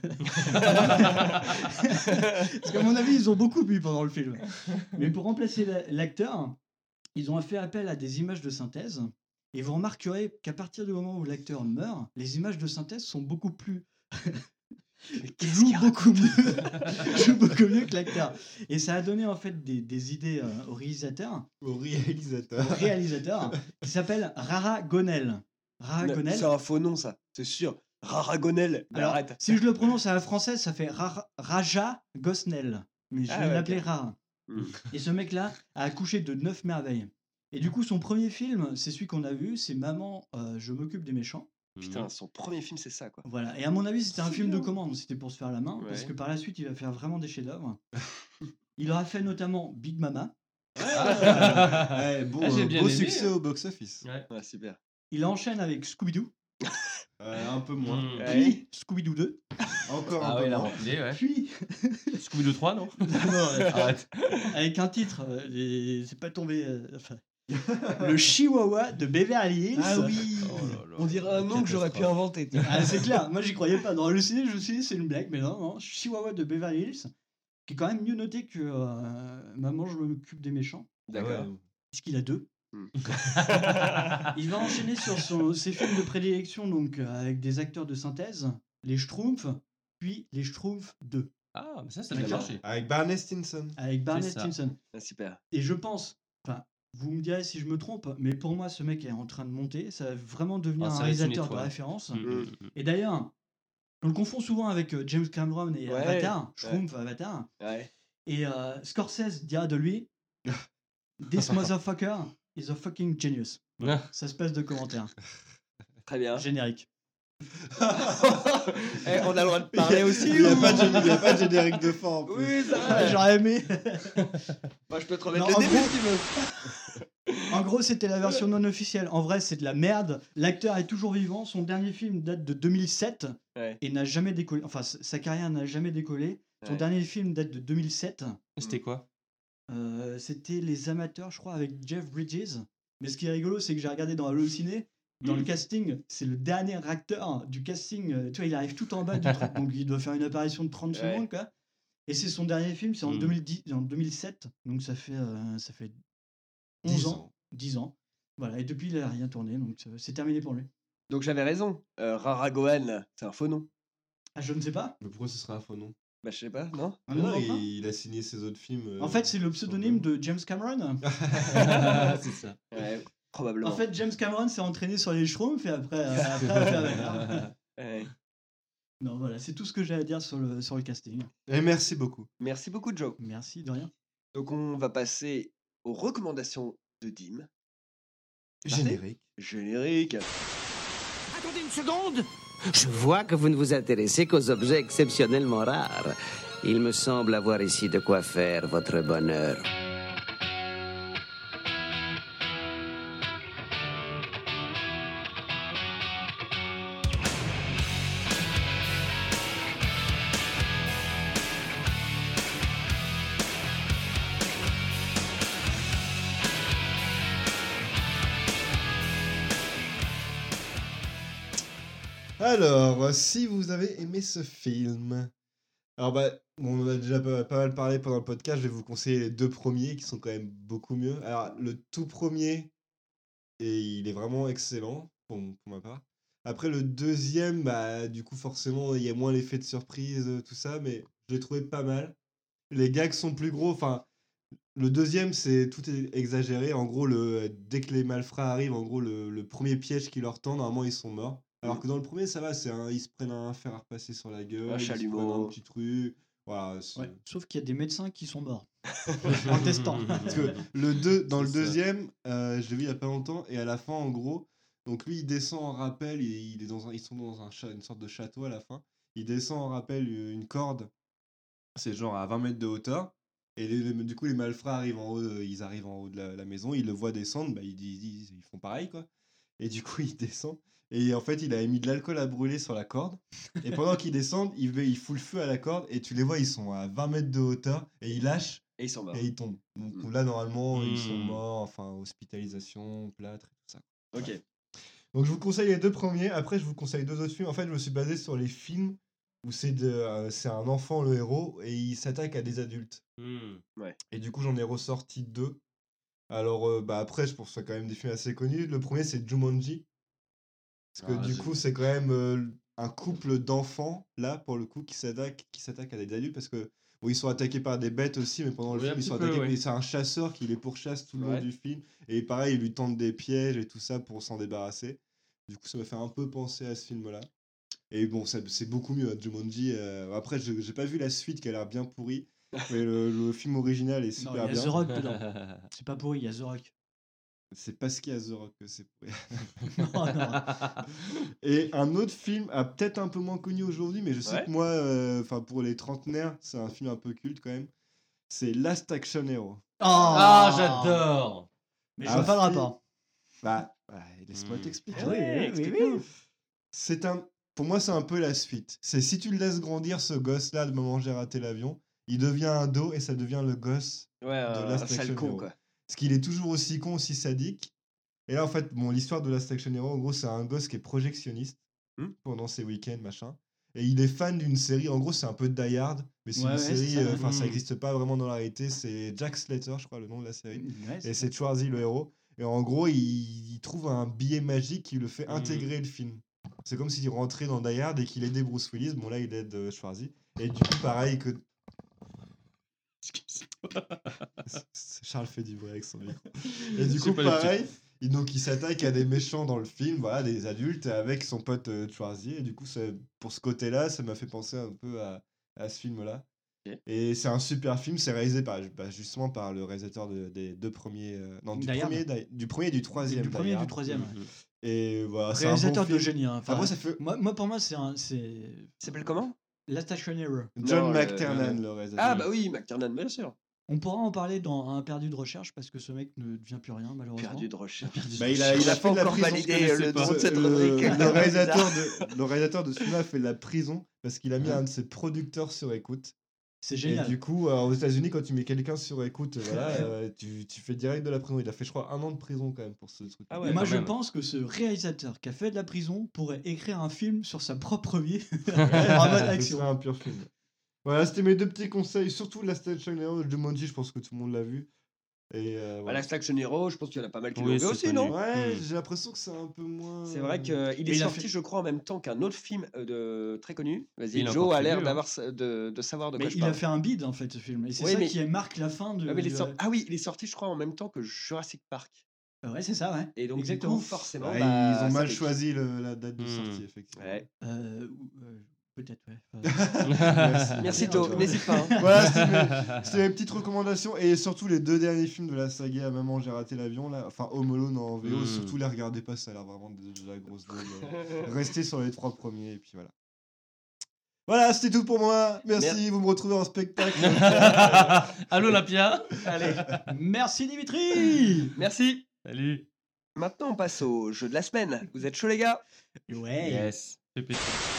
Parce qu'à mon avis, ils ont beaucoup bu pendant le film. Mais pour remplacer la- l'acteur, ils ont fait appel à des images de synthèse. Et vous remarquerez qu'à partir du moment où l'acteur meurt, les images de synthèse sont beaucoup plus. jouent beaucoup mieux. jouent beaucoup mieux que l'acteur. Et ça a donné en fait des, des idées euh, au réalisateur, Au réalisateur. au réalisateur qui s'appelle Rara Gonel. Rara Non, Gonel. C'est un faux nom, ça. C'est sûr. Raragonel. Mais Alors, arrête. si je le prononce à la française, ça fait Ra- Raja Gosnell. Mais je vais Ah ouais, l'appeler ok. Rara. Mm. Et ce mec-là a accouché de neuf merveilles. Et du coup, son premier film, c'est celui qu'on a vu, c'est Maman, euh, je m'occupe des méchants. Putain, son premier film, c'est ça, quoi. Voilà. Et à mon avis, c'était un film de commande, c'était pour se faire la main, parce Ouais. que par la suite, il va faire vraiment des chefs-d'œuvre. Il aura fait notamment Big Mama. Ouais, bon, Ah, j'ai euh, bien beau aimé, succès hein. au box-office. Ouais. Ouais, super. Il enchaîne avec Scooby-Doo, Euh, un peu moins. Hmm. Ouais. puis Scooby-Doo deux, Encore Ah un ouais, peu il a moins. rempli, ouais. puis Scooby-Doo trois, non Non, Arrête. avec un titre, euh, les- c'est pas tombé. euh, enfin, le Chihuahua de Beverly Hills. Ah oui. Oh là là. On dirait un nom que j'aurais pu Catastrophe. inventer. tu vois. Ah, c'est clair, moi j'y croyais pas. Dans le ciné, je me suis dit c'est une blague, mais non, non. Chihuahua de Beverly Hills, qui est quand même mieux noté que euh, Maman, je m'occupe des méchants, D'accord. puisqu'il a deux. Hmm. Il va enchaîner sur son- ses films de prédilection, donc euh, avec des acteurs de synthèse, les Schtroumpfs, puis les Schtroumpfs deux, Ah, mais ça, ça doit D'accord. marcher. Avec Barney Stinson. avec Barney ça. Stinson. Ah, super. Et je pense, enfin, vous me direz si je me trompe, mais pour moi, ce mec est en train de monter. Ça va vraiment devenir Ah, ça un va être une réalisateur de étoile. référence. Mm, mm, mm. Et d'ailleurs, on le confond souvent avec euh, James Cameron et Ouais, Avatar, ouais. Schtroumpf, Avatar. Ouais. Et euh, Scorsese dira de lui This motherfucker is a fucking genius. Voilà, ça se passe de commentaires. Très bien. Générique. Eh, on a le droit de parler aussi. Il n'y a, ou- pas de gé- il y a pas de générique de fin en plus. Oui, ça Ah, va. J'aurais aimé. Moi, je peux te Non, remettre en le début gros- si tu veux. En gros, c'était la version non officielle. En vrai, c'est de la merde. L'acteur est toujours vivant. Son dernier film date de deux mille sept Ouais. et n'a jamais décollé. Enfin, s- sa carrière n'a jamais décollé. Son Ouais. dernier film date de deux mille sept. C'était quoi Euh, c'était Les Amateurs, je crois, avec Jeff Bridges. Mais ce qui est rigolo, c'est que j'ai regardé dans Halluciné. Dans le casting, c'est le dernier acteur du casting. euh, Tu vois, il arrive tout en bas du truc. Donc, il doit faire une apparition de trente Ouais. secondes, quoi. Et c'est son dernier film, c'est en, Mm. deux mille dix, en deux mille sept. Donc, ça fait, euh, ça fait onze dix ans. ans. dix ans. Voilà. Et depuis, il n'a rien tourné. Donc, euh, c'est terminé pour lui. Donc j'avais raison. Euh, Raragohan, c'est un faux nom. Ah, je ne sais pas. Mais pourquoi ce serait un faux nom? Bah, je sais pas, non Un Non, nom d'emprunt il, il a signé ses autres films. euh, En fait, c'est le sur pseudonyme le- de James Cameron. C'est ça. Ouais, probablement. En fait, James Cameron s'est entraîné sur les Schtroumpfs et après, euh, après a fait Avatar. Ouais. Non, voilà, c'est tout ce que j'ai à dire sur le, sur le casting. Et merci beaucoup. Merci beaucoup, Joe. Merci, de rien. Donc on va passer aux recommandations de Dim. Générique. Générique. Attendez une seconde. Je vois que vous ne vous intéressez qu'aux objets exceptionnellement rares. Il me semble avoir ici de quoi faire votre bonheur. Alors, si vous avez aimé ce film, alors bah bon, on en a déjà pas, pas mal parlé pendant le podcast. Je vais vous conseiller les deux premiers qui sont quand même beaucoup mieux. Alors, le tout premier, et il est vraiment excellent pour, pour ma part. Après, le deuxième, bah, du coup, forcément, il y a moins l'effet de surprise, euh, tout ça, mais je l'ai trouvé pas mal. Les gags sont plus gros. Enfin, le deuxième, c'est tout est exagéré. En gros, le, dès que les malfrats arrivent, en gros, le, le premier piège qui leur tend, normalement, ils sont morts. Alors que dans le premier, ça va, c'est un, ils se prennent un fer à repasser sur la gueule, Un ils se prennent chalumeau. un petit truc. Voilà, c'est- Ouais, sauf qu'il y a des médecins qui sont morts en testant. Parce que le deux, dans le C'est ça. deuxième, euh, je l'ai vu il y a pas longtemps, et à la fin, en gros, donc lui, il descend en rappel, il, il est dans un, ils sont dans un cha- une sorte de château à la fin. Il descend en rappel une une corde, c'est genre à vingt mètres de hauteur. Et les- les- du coup, les malfrats arrivent en haut, euh, ils arrivent en haut de la, la maison, ils le voient descendre, bah, ils, disent- ils, ils font pareil, quoi. Et du coup, il descend. Et en fait, il avait mis de l'alcool à brûler sur la corde. Et pendant qu'ils descendent, il, veut- il fout le feu à la corde. Et tu les vois, ils sont à vingt mètres de hauteur. Et ils lâchent. Et ils sont morts. Et ils tombent. Donc Mm. là, normalement, ils sont Mm. morts. Enfin, hospitalisation, plâtre et tout ça. Ok. Donc je vous conseille les deux premiers. Après, je vous conseille deux autres films. En fait, je me suis basé sur les films où c'est de, euh, c'est un enfant le héros et il s'attaque à des adultes. Hmm. Ouais. Et du coup, j'en ai ressorti deux. Alors, euh, bah après, je pense que c'est quand même des films assez connus. Le premier, c'est Jumanji. Parce que Ah, du j'ai coup, vu. c'est quand même euh, un couple d'enfants, là, pour le coup, qui s'attaque, qui s'attaque à des adultes. Parce que, bon, ils sont attaqués par des bêtes aussi, mais pendant le Oui, un film, ils petit sont peu, attaqués. ouais. Mais c'est un chasseur qui les pourchasse tout le long Ouais. du film. Et pareil, il lui tente des pièges et tout ça pour s'en débarrasser. Du coup, ça m'a fait un peu penser à ce film-là. Et bon, ça- c'est beaucoup mieux, hein, Jumanji. euh, Après, je- j'ai pas vu la suite qui a l'air bien pourrie. Mais le, le film original est Non, super il y a bien. The Rock dedans. C'est pas pourri, il y a The Rock. C'est parce qu'il y a The Rock que c'est pourri. Non, non. Et un autre film, ah, peut-être un peu moins connu aujourd'hui, mais je sais Ouais. que moi, euh, enfin pour les trentenaires, c'est un film un peu culte quand même. C'est Last Action Hero. Ah, j'adore. Mais je Un vois pas le film- rapport. Bah, ouais, laisse-moi Hmm. t'expliquer. Ah oui, oui, oui, Explique-nous. oui. C'est un, pour moi, c'est un peu la suite. C'est si tu le laisses grandir, ce gosse-là, de Maman j'ai raté l'avion, il devient un dos et ça devient le gosse Ouais, de un, Last un sale Action con, Hero. quoi. Parce qu'il est toujours aussi con, aussi sadique. Et là, en fait, bon, l'histoire de Last Action Hero, en gros, c'est un gosse qui est projectionniste Hmm. pendant ses week-ends, machin. Et il est fan d'une série, en gros, c'est un peu Die Hard, mais c'est Ouais, une ouais, c'est série, ça, euh, ouais. enfin, ça Hmm. n'existe pas vraiment dans la réalité. C'est Jack Slater, je crois, le nom de la série. Ouais, Et c'est c'est Schwarzy, le héros. Et en gros, il, il trouve un billet magique qui le fait Hmm. intégrer le film. C'est comme s'il rentrait dans Die Hard et qu'il aidait Bruce Willis. Bon, là, il aide euh, Schwarzy. Et du coup, pareil que. Charles fait du bruit avec son micro. Et du Je coup, sais pas, le petit- pareil, il, donc il s'attaque à des méchants dans le film, voilà, des adultes, avec son pote euh, Schwarzy. Et du coup, ça- pour ce côté-là, ça m'a fait penser un peu à, à ce film-là. Ok. Et c'est un super film, c'est réalisé par, bah, justement par le réalisateur de- des deux premiers. euh, non, du Die Hard. premier, Die- du premier et du troisième. Du premier et Die du Hard. troisième. ouais. Mhm. Et voilà, c'est un Réalisateur bon de film. génie. Hein. Enfin, Enfin, moi, ça fait. moi, moi, pour moi, c'est un. C'est. Il s'appelle comment? Last Action Hero. John Non, le- McTiernan, le- le réalisateur. Ah, bah oui, McTiernan, bien sûr. On pourra en parler dans un perdu de recherche parce que ce mec ne devient plus rien, malheureusement. Perdu de recherche. Bah, il a, il a On a fait pas de la encore prison. validé je connaissais le pas. nom de cette Le- rubrique. Le réalisateur de, le réalisateur de ce film a fait de la prison parce qu'il a mis un de ses producteurs sur écoute. C'est Et génial. du coup, euh, aux États-Unis, quand tu mets quelqu'un sur écoute, voilà, euh, tu, tu fais direct de la prison. Il a fait, je crois, un an de prison quand même pour ce truc. Ah Et ouais, moi, quand je même. pense que ce réalisateur qui a fait de la prison pourrait écrire un film sur sa propre vie en mode Ce action. serait un pur film. Voilà, c'était mes deux petits conseils. Surtout Last Action Hero de Jumanji, je pense que tout le monde l'a vu. Et euh, Bah, voilà. Last Action Hero, je pense qu'il y en a pas mal qui Oui, l'ont vu c'est aussi, connu. non? Ouais, Hmm. j'ai l'impression que c'est un peu moins. C'est vrai qu'il est Mais il a sorti, fait- je crois, en même temps qu'un autre film euh, de... très connu. Vas-y, Il a Joe encore a fait l'air mieux, hein. d'avoir sa- de, de savoir de Mais quoi je il a parle. fait un bide en fait ce film. Et c'est Oui, ça mais- qui marque la fin de. Ah, mais il est de- sor- ah oui, il est sorti, je crois, en même temps que Jurassic Park. Ouais, c'est ça, ouais. Et donc, Exactement. du coup, forcément, Ouais, bah, ils ont ça mal pique. choisi le- la date de Hmm. sortie, effectivement. Ouais. Euh, ou- euh, Peut-être, ouais. Merci. Merci, Merde, To, ouais. n'hésite pas. hein. Voilà, c'était mes, c'était mes petites recommandations. Et surtout les deux derniers films de la saga Maman, j'ai raté l'avion. Là. Enfin, Home Alone en V O. Mm. Surtout, les regardez pas, ça a l'air vraiment de, de la grosse dose. euh. Restez sur les trois premiers. Et puis voilà. Voilà, c'était tout pour moi. Merci. Merci. Vous me retrouvez en spectacle. À l'Olympia. Allez, Merci Dimitri. merci. Salut. Maintenant, on passe au jeu de la semaine. Vous êtes chaud, les gars? Ouais. Yes. Fais péter.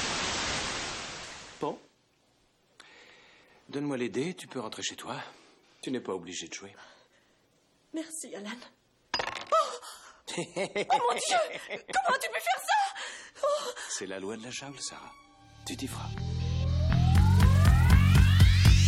Bon. Donne-moi les dés, tu peux rentrer chez toi. Tu n'es pas obligé de jouer. Merci, Alan. Oh mon Dieu! Comment tu peux faire ça? Oh, C'est la loi de la jungle, Sarah. Tu t'y feras.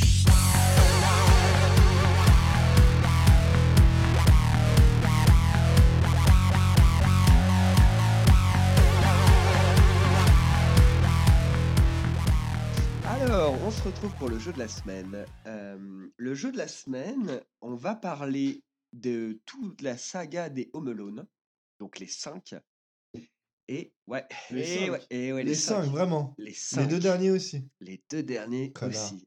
retrouve pour le jeu de la semaine. Euh, le jeu de la semaine, on va parler de toute la saga des Home Alone, donc les cinq. Et ouais, Les et cinq. ouais, et ouais, Les les cinq, cinq. vraiment. Les Les cinq. deux derniers aussi. Les deux derniers Connard. aussi.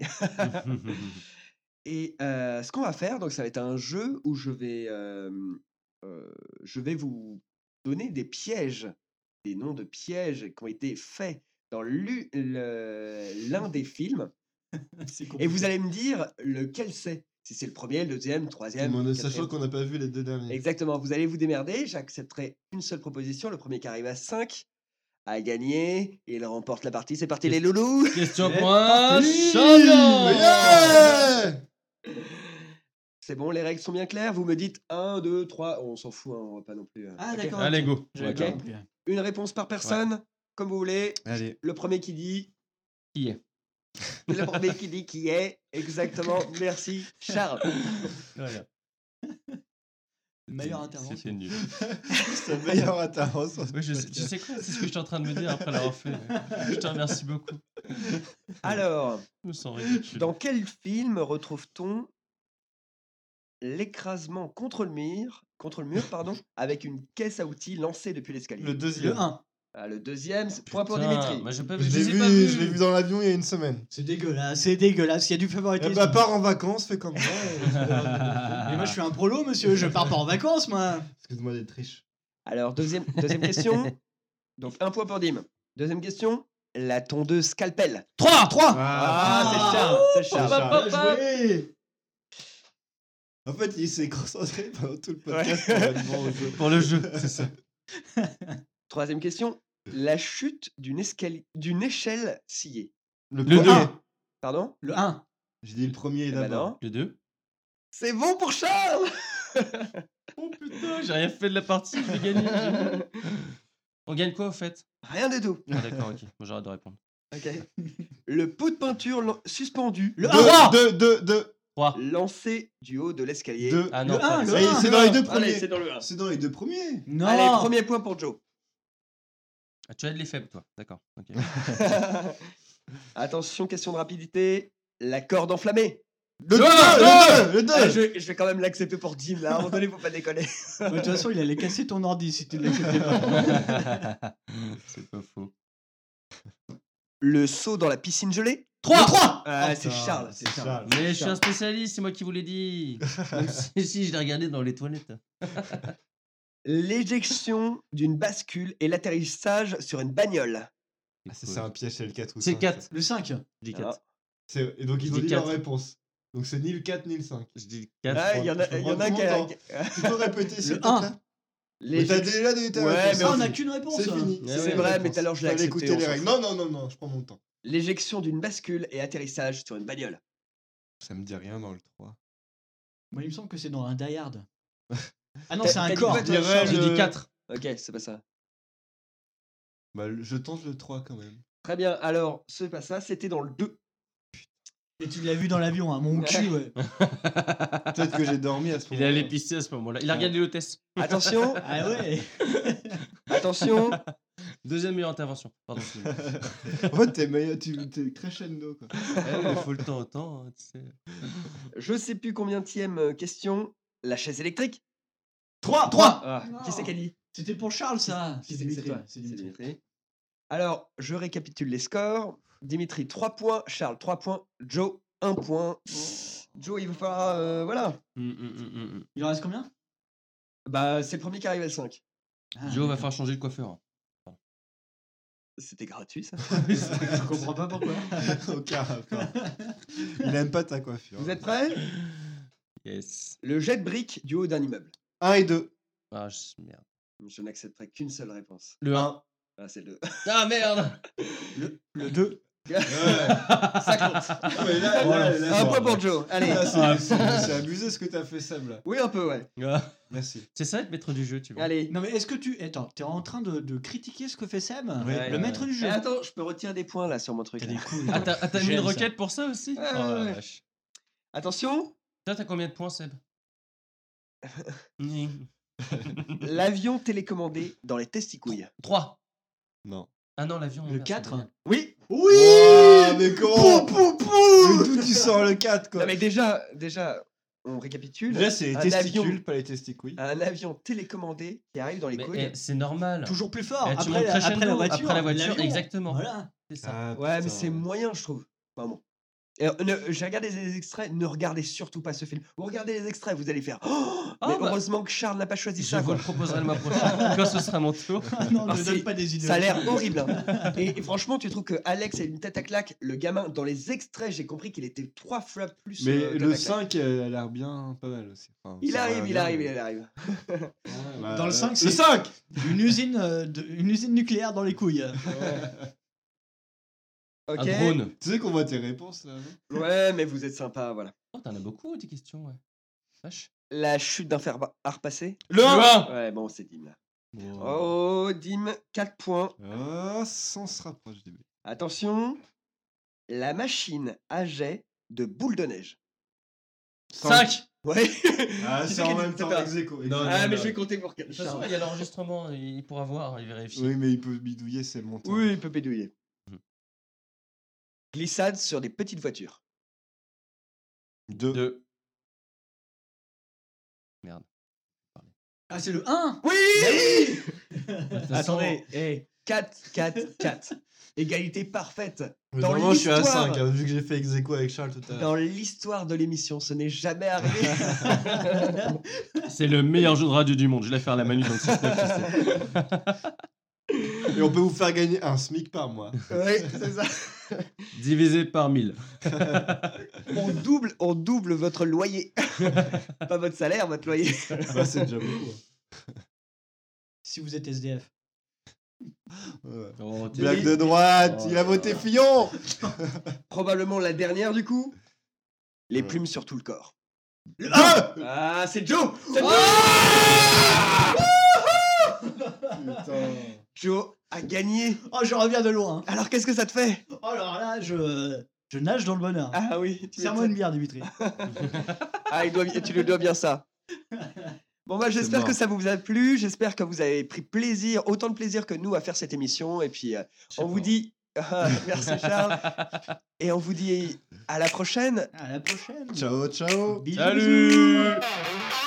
Et euh, ce qu'on va faire, donc ça va être un jeu où je vais, euh, euh, je vais vous donner des pièges, des noms de pièges qui ont été faits dans l'u- le- l'un des films. Et vous allez me dire lequel c'est. Si c'est le premier, le deuxième, le troisième. Mais on le est- Sachant quatrième. qu'on n'a pas vu les deux derniers. Exactement, vous allez vous démerder. J'accepterai une seule proposition. Le premier qui arrive à cinq a gagné. Et il remporte la partie. C'est parti, les loulous. Question C'est pour un parti. champion. Yeah. C'est bon, les règles sont bien claires. Vous me dites un, deux, trois. On s'en fout, hein, on va pas non plus. euh, Ah, ok. d'accord. Allez, ok. go. J'avais Ok. pas compris. Une réponse par personne, comme vous voulez. Allez. Le premier qui dit. Qui est Le premier qui dit qui est. Exactement. Merci, Charles. Voilà. Meilleure C'était intervention. nul. C'est la meilleure intervention. Oui, je sais, tu sais quoi, c'est ce que je suis en train de me dire après l'avoir fait. Je te remercie beaucoup. Alors, Je me sens ridicule. dans quel film retrouve-t-on l'écrasement contre le mur, contre le mur, pardon, avec une caisse à outils lancée depuis l'escalier? Le deuxième. Le un. Ah, le deuxième, c'est point pour Putain, Dimitri. moi, j'ai pas Je vu, je l'ai les ai vu, pas vus. je l'ai vu dans l'avion il y a une semaine. C'est dégueulasse, c'est dégueulasse. Il y a du Eh favoritisme. bah, pars en vacances, fais comme moi. Mais moi, je suis un prolo, monsieur. Je pars pas en vacances, moi. Excuse-moi d'être riche. Alors, deuxième, deuxième question. Donc, un point pour Dim. Deuxième question. La tondeuse scalpel. trois, trois. Ah, c'est Charles. C'est Charles. Charles. Bien joué. En fait, il s'est concentré pendant tout le podcast pour être bon au jeu. Pour le jeu, c'est ça. Troisième question. La chute d'une escalier, d'une échelle sciée. Le, Le premier. deux. Pardon? Le un. J'ai dit le premier Eh ben d'abord. non. Le deux. C'est bon pour Charles. Oh putain, j'ai rien fait de la partie, je vais gagner. génial. On gagne quoi au fait? Rien du tout. Ah d'accord, ok. Bon, j'arrête de répondre. Ok. Le pot de peinture lan- suspendu, Le Deux, un. deux, deux, deux, trois. lancé du haut de l'escalier. deux. Ah non, Le pas un, les- le Allez, un. c'est dans les deux Allez, premiers. c'est dans le un. C'est dans les deux premiers. Non. Allez, premier point pour Joe. Ah, tu as de les faibles, toi. D'accord. ok. Attention, question de rapidité. La corde enflammée. Le deux, le deux, le deux. Ah, je, vais- je vais quand même l'accepter pour Dim, là. À un moment donné, faut pas déconner. De toute façon, il allait casser ton ordi si tu l'acceptais pas. C'est pas faux. Le saut dans la piscine gelée. trois, trois. Ah, Oh, c'est putain, Charles. C'est c'est Charles. Charles. Mais je suis un spécialiste, c'est moi qui vous l'ai dit. Même si, si, je l'ai regardé dans les toilettes. L'éjection d'une bascule et l'atterrissage sur une bagnole. Ah, ça, c'est un piège, c'est le quatre ou C'est cinq, quatre. ça. Le cinq. Je dis Ah. quatre. C'est- Et donc, ils Je ont dis dit leur quatre. réponse. Donc, c'est ni le quatre ni le cinq. Je dis quatre. Ah, il y en a, je il y en a comprends qui a- content. Tu peux répéter, s'il Le te un. plaît? Mais t'as l'éjection- déjà donné ta Ouais, réponse. mais Ah, on on- n'a qu'une réponse. C'est fini. Ouais, C'est ouais, vrai, la mais réponse. tout à l'heure, je l'ai Fallait accepté. écouter on les s'en règles. fout. Non, non, non, non, je prends mon temps. L'éjection d'une bascule et atterrissage sur une bagnole. Ça me dit rien dans le trois. Moi, il me semble que c'est dans un Die Hard. Ah non, T'as- c'est un t'as dit corps. quoi, toi, dirais Charles J'ai le- dit quatre. Ok, c'est pas ça. Bah, le- je tente le trois quand même. Très bien, alors, c'est pas ça, c'était dans le deux. Et tu l'as vu dans l'avion, hein, mon cul, ouais. Peut-être que j'ai dormi à ce Il est moment-là. allé pisser à ce moment-là. Il a regardé l'hôtesse. Attention, Ah ouais. attention. Deuxième meilleure intervention. Pardon. excuse-moi. En fait, t'es meilleur, tu t'es crescendo quoi. Eh, il faut le temps au temps. hein, tu sais. Je sais plus combienième euh, question. La chaise électrique. trois, trois. Ah, Non. qui c'est qui a dit? C'était pour Charles, ça. Qui c'est que c'est toi? C'est C'est Dimitri. Dimitri. Alors, je récapitule les scores. Dimitri, trois points. Charles, trois points. Joe, un point. Joe, il vous fera... euh, voilà. Hum, hum, hum, hum, hum. Il en reste combien? Bah, c'est le premier qui arrive à le cinq. Ah, Joe va d'accord. falloir changer de coiffeur. hein. C'était gratuit, ça. Je comprends pas pourquoi. Aucun rapport. Il aime pas ta coiffure. Vous êtes prêts? Yes. Le jet de briques du haut d'un immeuble. un et deux. Ah, je- merde. Je n'accepterai qu'une seule réponse. Le un. Ah, c'est le deux. Ah merde. Le deux. Ça compte. Ah, mais là, là, là, Un bon, point bah. pour Joe. Allez. Là, c'est- c'est c'est abusé ce que t'as fait, Seb, là. Oui, un peu, ouais. Ah. Merci. C'est ça être maître du jeu, tu vois. Allez. Non mais est-ce que tu... Attends, t'es en train de, de critiquer ce que fait Seb? Ouais, Le ouais, maître ouais. du jeu. Eh, attends, je peux retirer des points là sur mon truc. T'as là. des couilles. Ah, t'as ah, t'as mis une J'aime ça. requête pour ça aussi? Ouais, Oh la ouais, ouais. vache. Attention, Toi, t'as combien de points, Seb? Ni. l'avion télécommandé dans les testicouilles. trois. Non. Ah non, l'avion. Le merde, quatre. c'est bien. Oui. Oui Oh, mais comment Pou, pou, pou Mais d'où tu sors le quatre, quoi? Non, mais déjà, déjà, on récapitule. Déjà, c'est les Un testicules, avion- pas les testicules. Un avion télécommandé qui arrive dans les Mais, couilles. eh, c'est normal. Toujours plus fort. Eh, tu Après, montes après crescendo, la voiture. après la voiture, l'avion. exactement. Voilà. C'est ça. Ah, Ouais, mais putain. c'est moyen, je trouve. Vraiment. Et, euh, ne- J'ai regardé les extraits, ne regardez surtout pas ce film. Vous regardez les extraits, vous allez faire. Oh, Ah, mais bah, heureusement que Charles n'a pas choisi Je ça. vous quoi. le proposerai le mois prochain, quand ce sera mon tour. Non, Ah, ne c'est- donne pas des idées. Ça a l'air horrible. hein. Et, et franchement, tu trouves que Alex a une tête à claque. Le gamin, dans les extraits, j'ai compris qu'il était trois fois plus. Mais euh, tête le à claque. cinq euh, a l'air bien, pas mal aussi. Enfin, Il ça a arrive, l'air il bien, arrive, mais- il arrive. Bah, Dans le cinq, le c'est- cinq Une usine, euh, de- une usine nucléaire dans les couilles. Ok. Un drone. Tu sais qu'on voit tes réponses là, non Ouais, mais vous êtes sympa, voilà. Oh, t'en as beaucoup, tes questions, ouais. Vache. La chute d'un fer à repasser. Le un. Ouais, bon, c'est Dim là. Wow. Oh, Dim, quatre points. Ah, ça, on se rapproche du but. Attention. La machine à jet de boule de neige. cinq. Ouais. Ah, Tu c'est sais en qu'il même était temps, pas- ex aequo, ex Non, aequo. non, Ah, non. mais je vais compter pour De toute façon, Charles. il y a l'enregistrement, il pourra voir, il vérifie. Oui, mais il peut bidouiller, c'est le montant. Oui, il peut pédouiller. Mhm. Glissade sur des petites voitures. Deux. Deux. Merde. Ah, c'est le un. Oui. De toute façon, Attendez, hey, quatre, quatre, quatre. Égalité parfaite. Mais Dans normalement, je suis à l'histoire- cinq, hein, vu que j'ai fait ex aequo avec Charles tout à l'heure. Dans l'histoire de l'émission, ce n'est jamais arrivé. c'est le meilleur jeu de radio du monde. Je l'ai fait à la Manu dans le six neuf, tu sais. Et on peut vous faire gagner un SMIC par mois. Oui, c'est ça. Divisé par mille. On double, on double votre loyer. Pas votre salaire, votre loyer. Bah, c'est déjà beaucoup. hein. Si vous êtes S D F. Ouais. Oh, t'es- Blague de droite, Oh il là a voté là. Fillon. Probablement la dernière du coup. Les Ouais. plumes sur tout le corps. Deux. Ah, c'est Joe. C'est Joe. Putain. Joe a gagné. Oh, je reviens de loin. Alors qu'est-ce que ça te fait? Oh, alors là, je, je nage dans le bonheur. Ah oui. tu Serre-moi une m'étonnes. bière, Dimitri. Ah, il doit, tu lui dois bien ça. Bon bah j'espère mort. que ça vous a plu, j'espère que vous avez pris plaisir, autant de plaisir que nous à faire cette émission et puis euh, Je sais on vous pas. dit Ah, merci Charles et on vous dit à la prochaine. À la prochaine. Ciao, ciao. Bisous, Salut. bisous.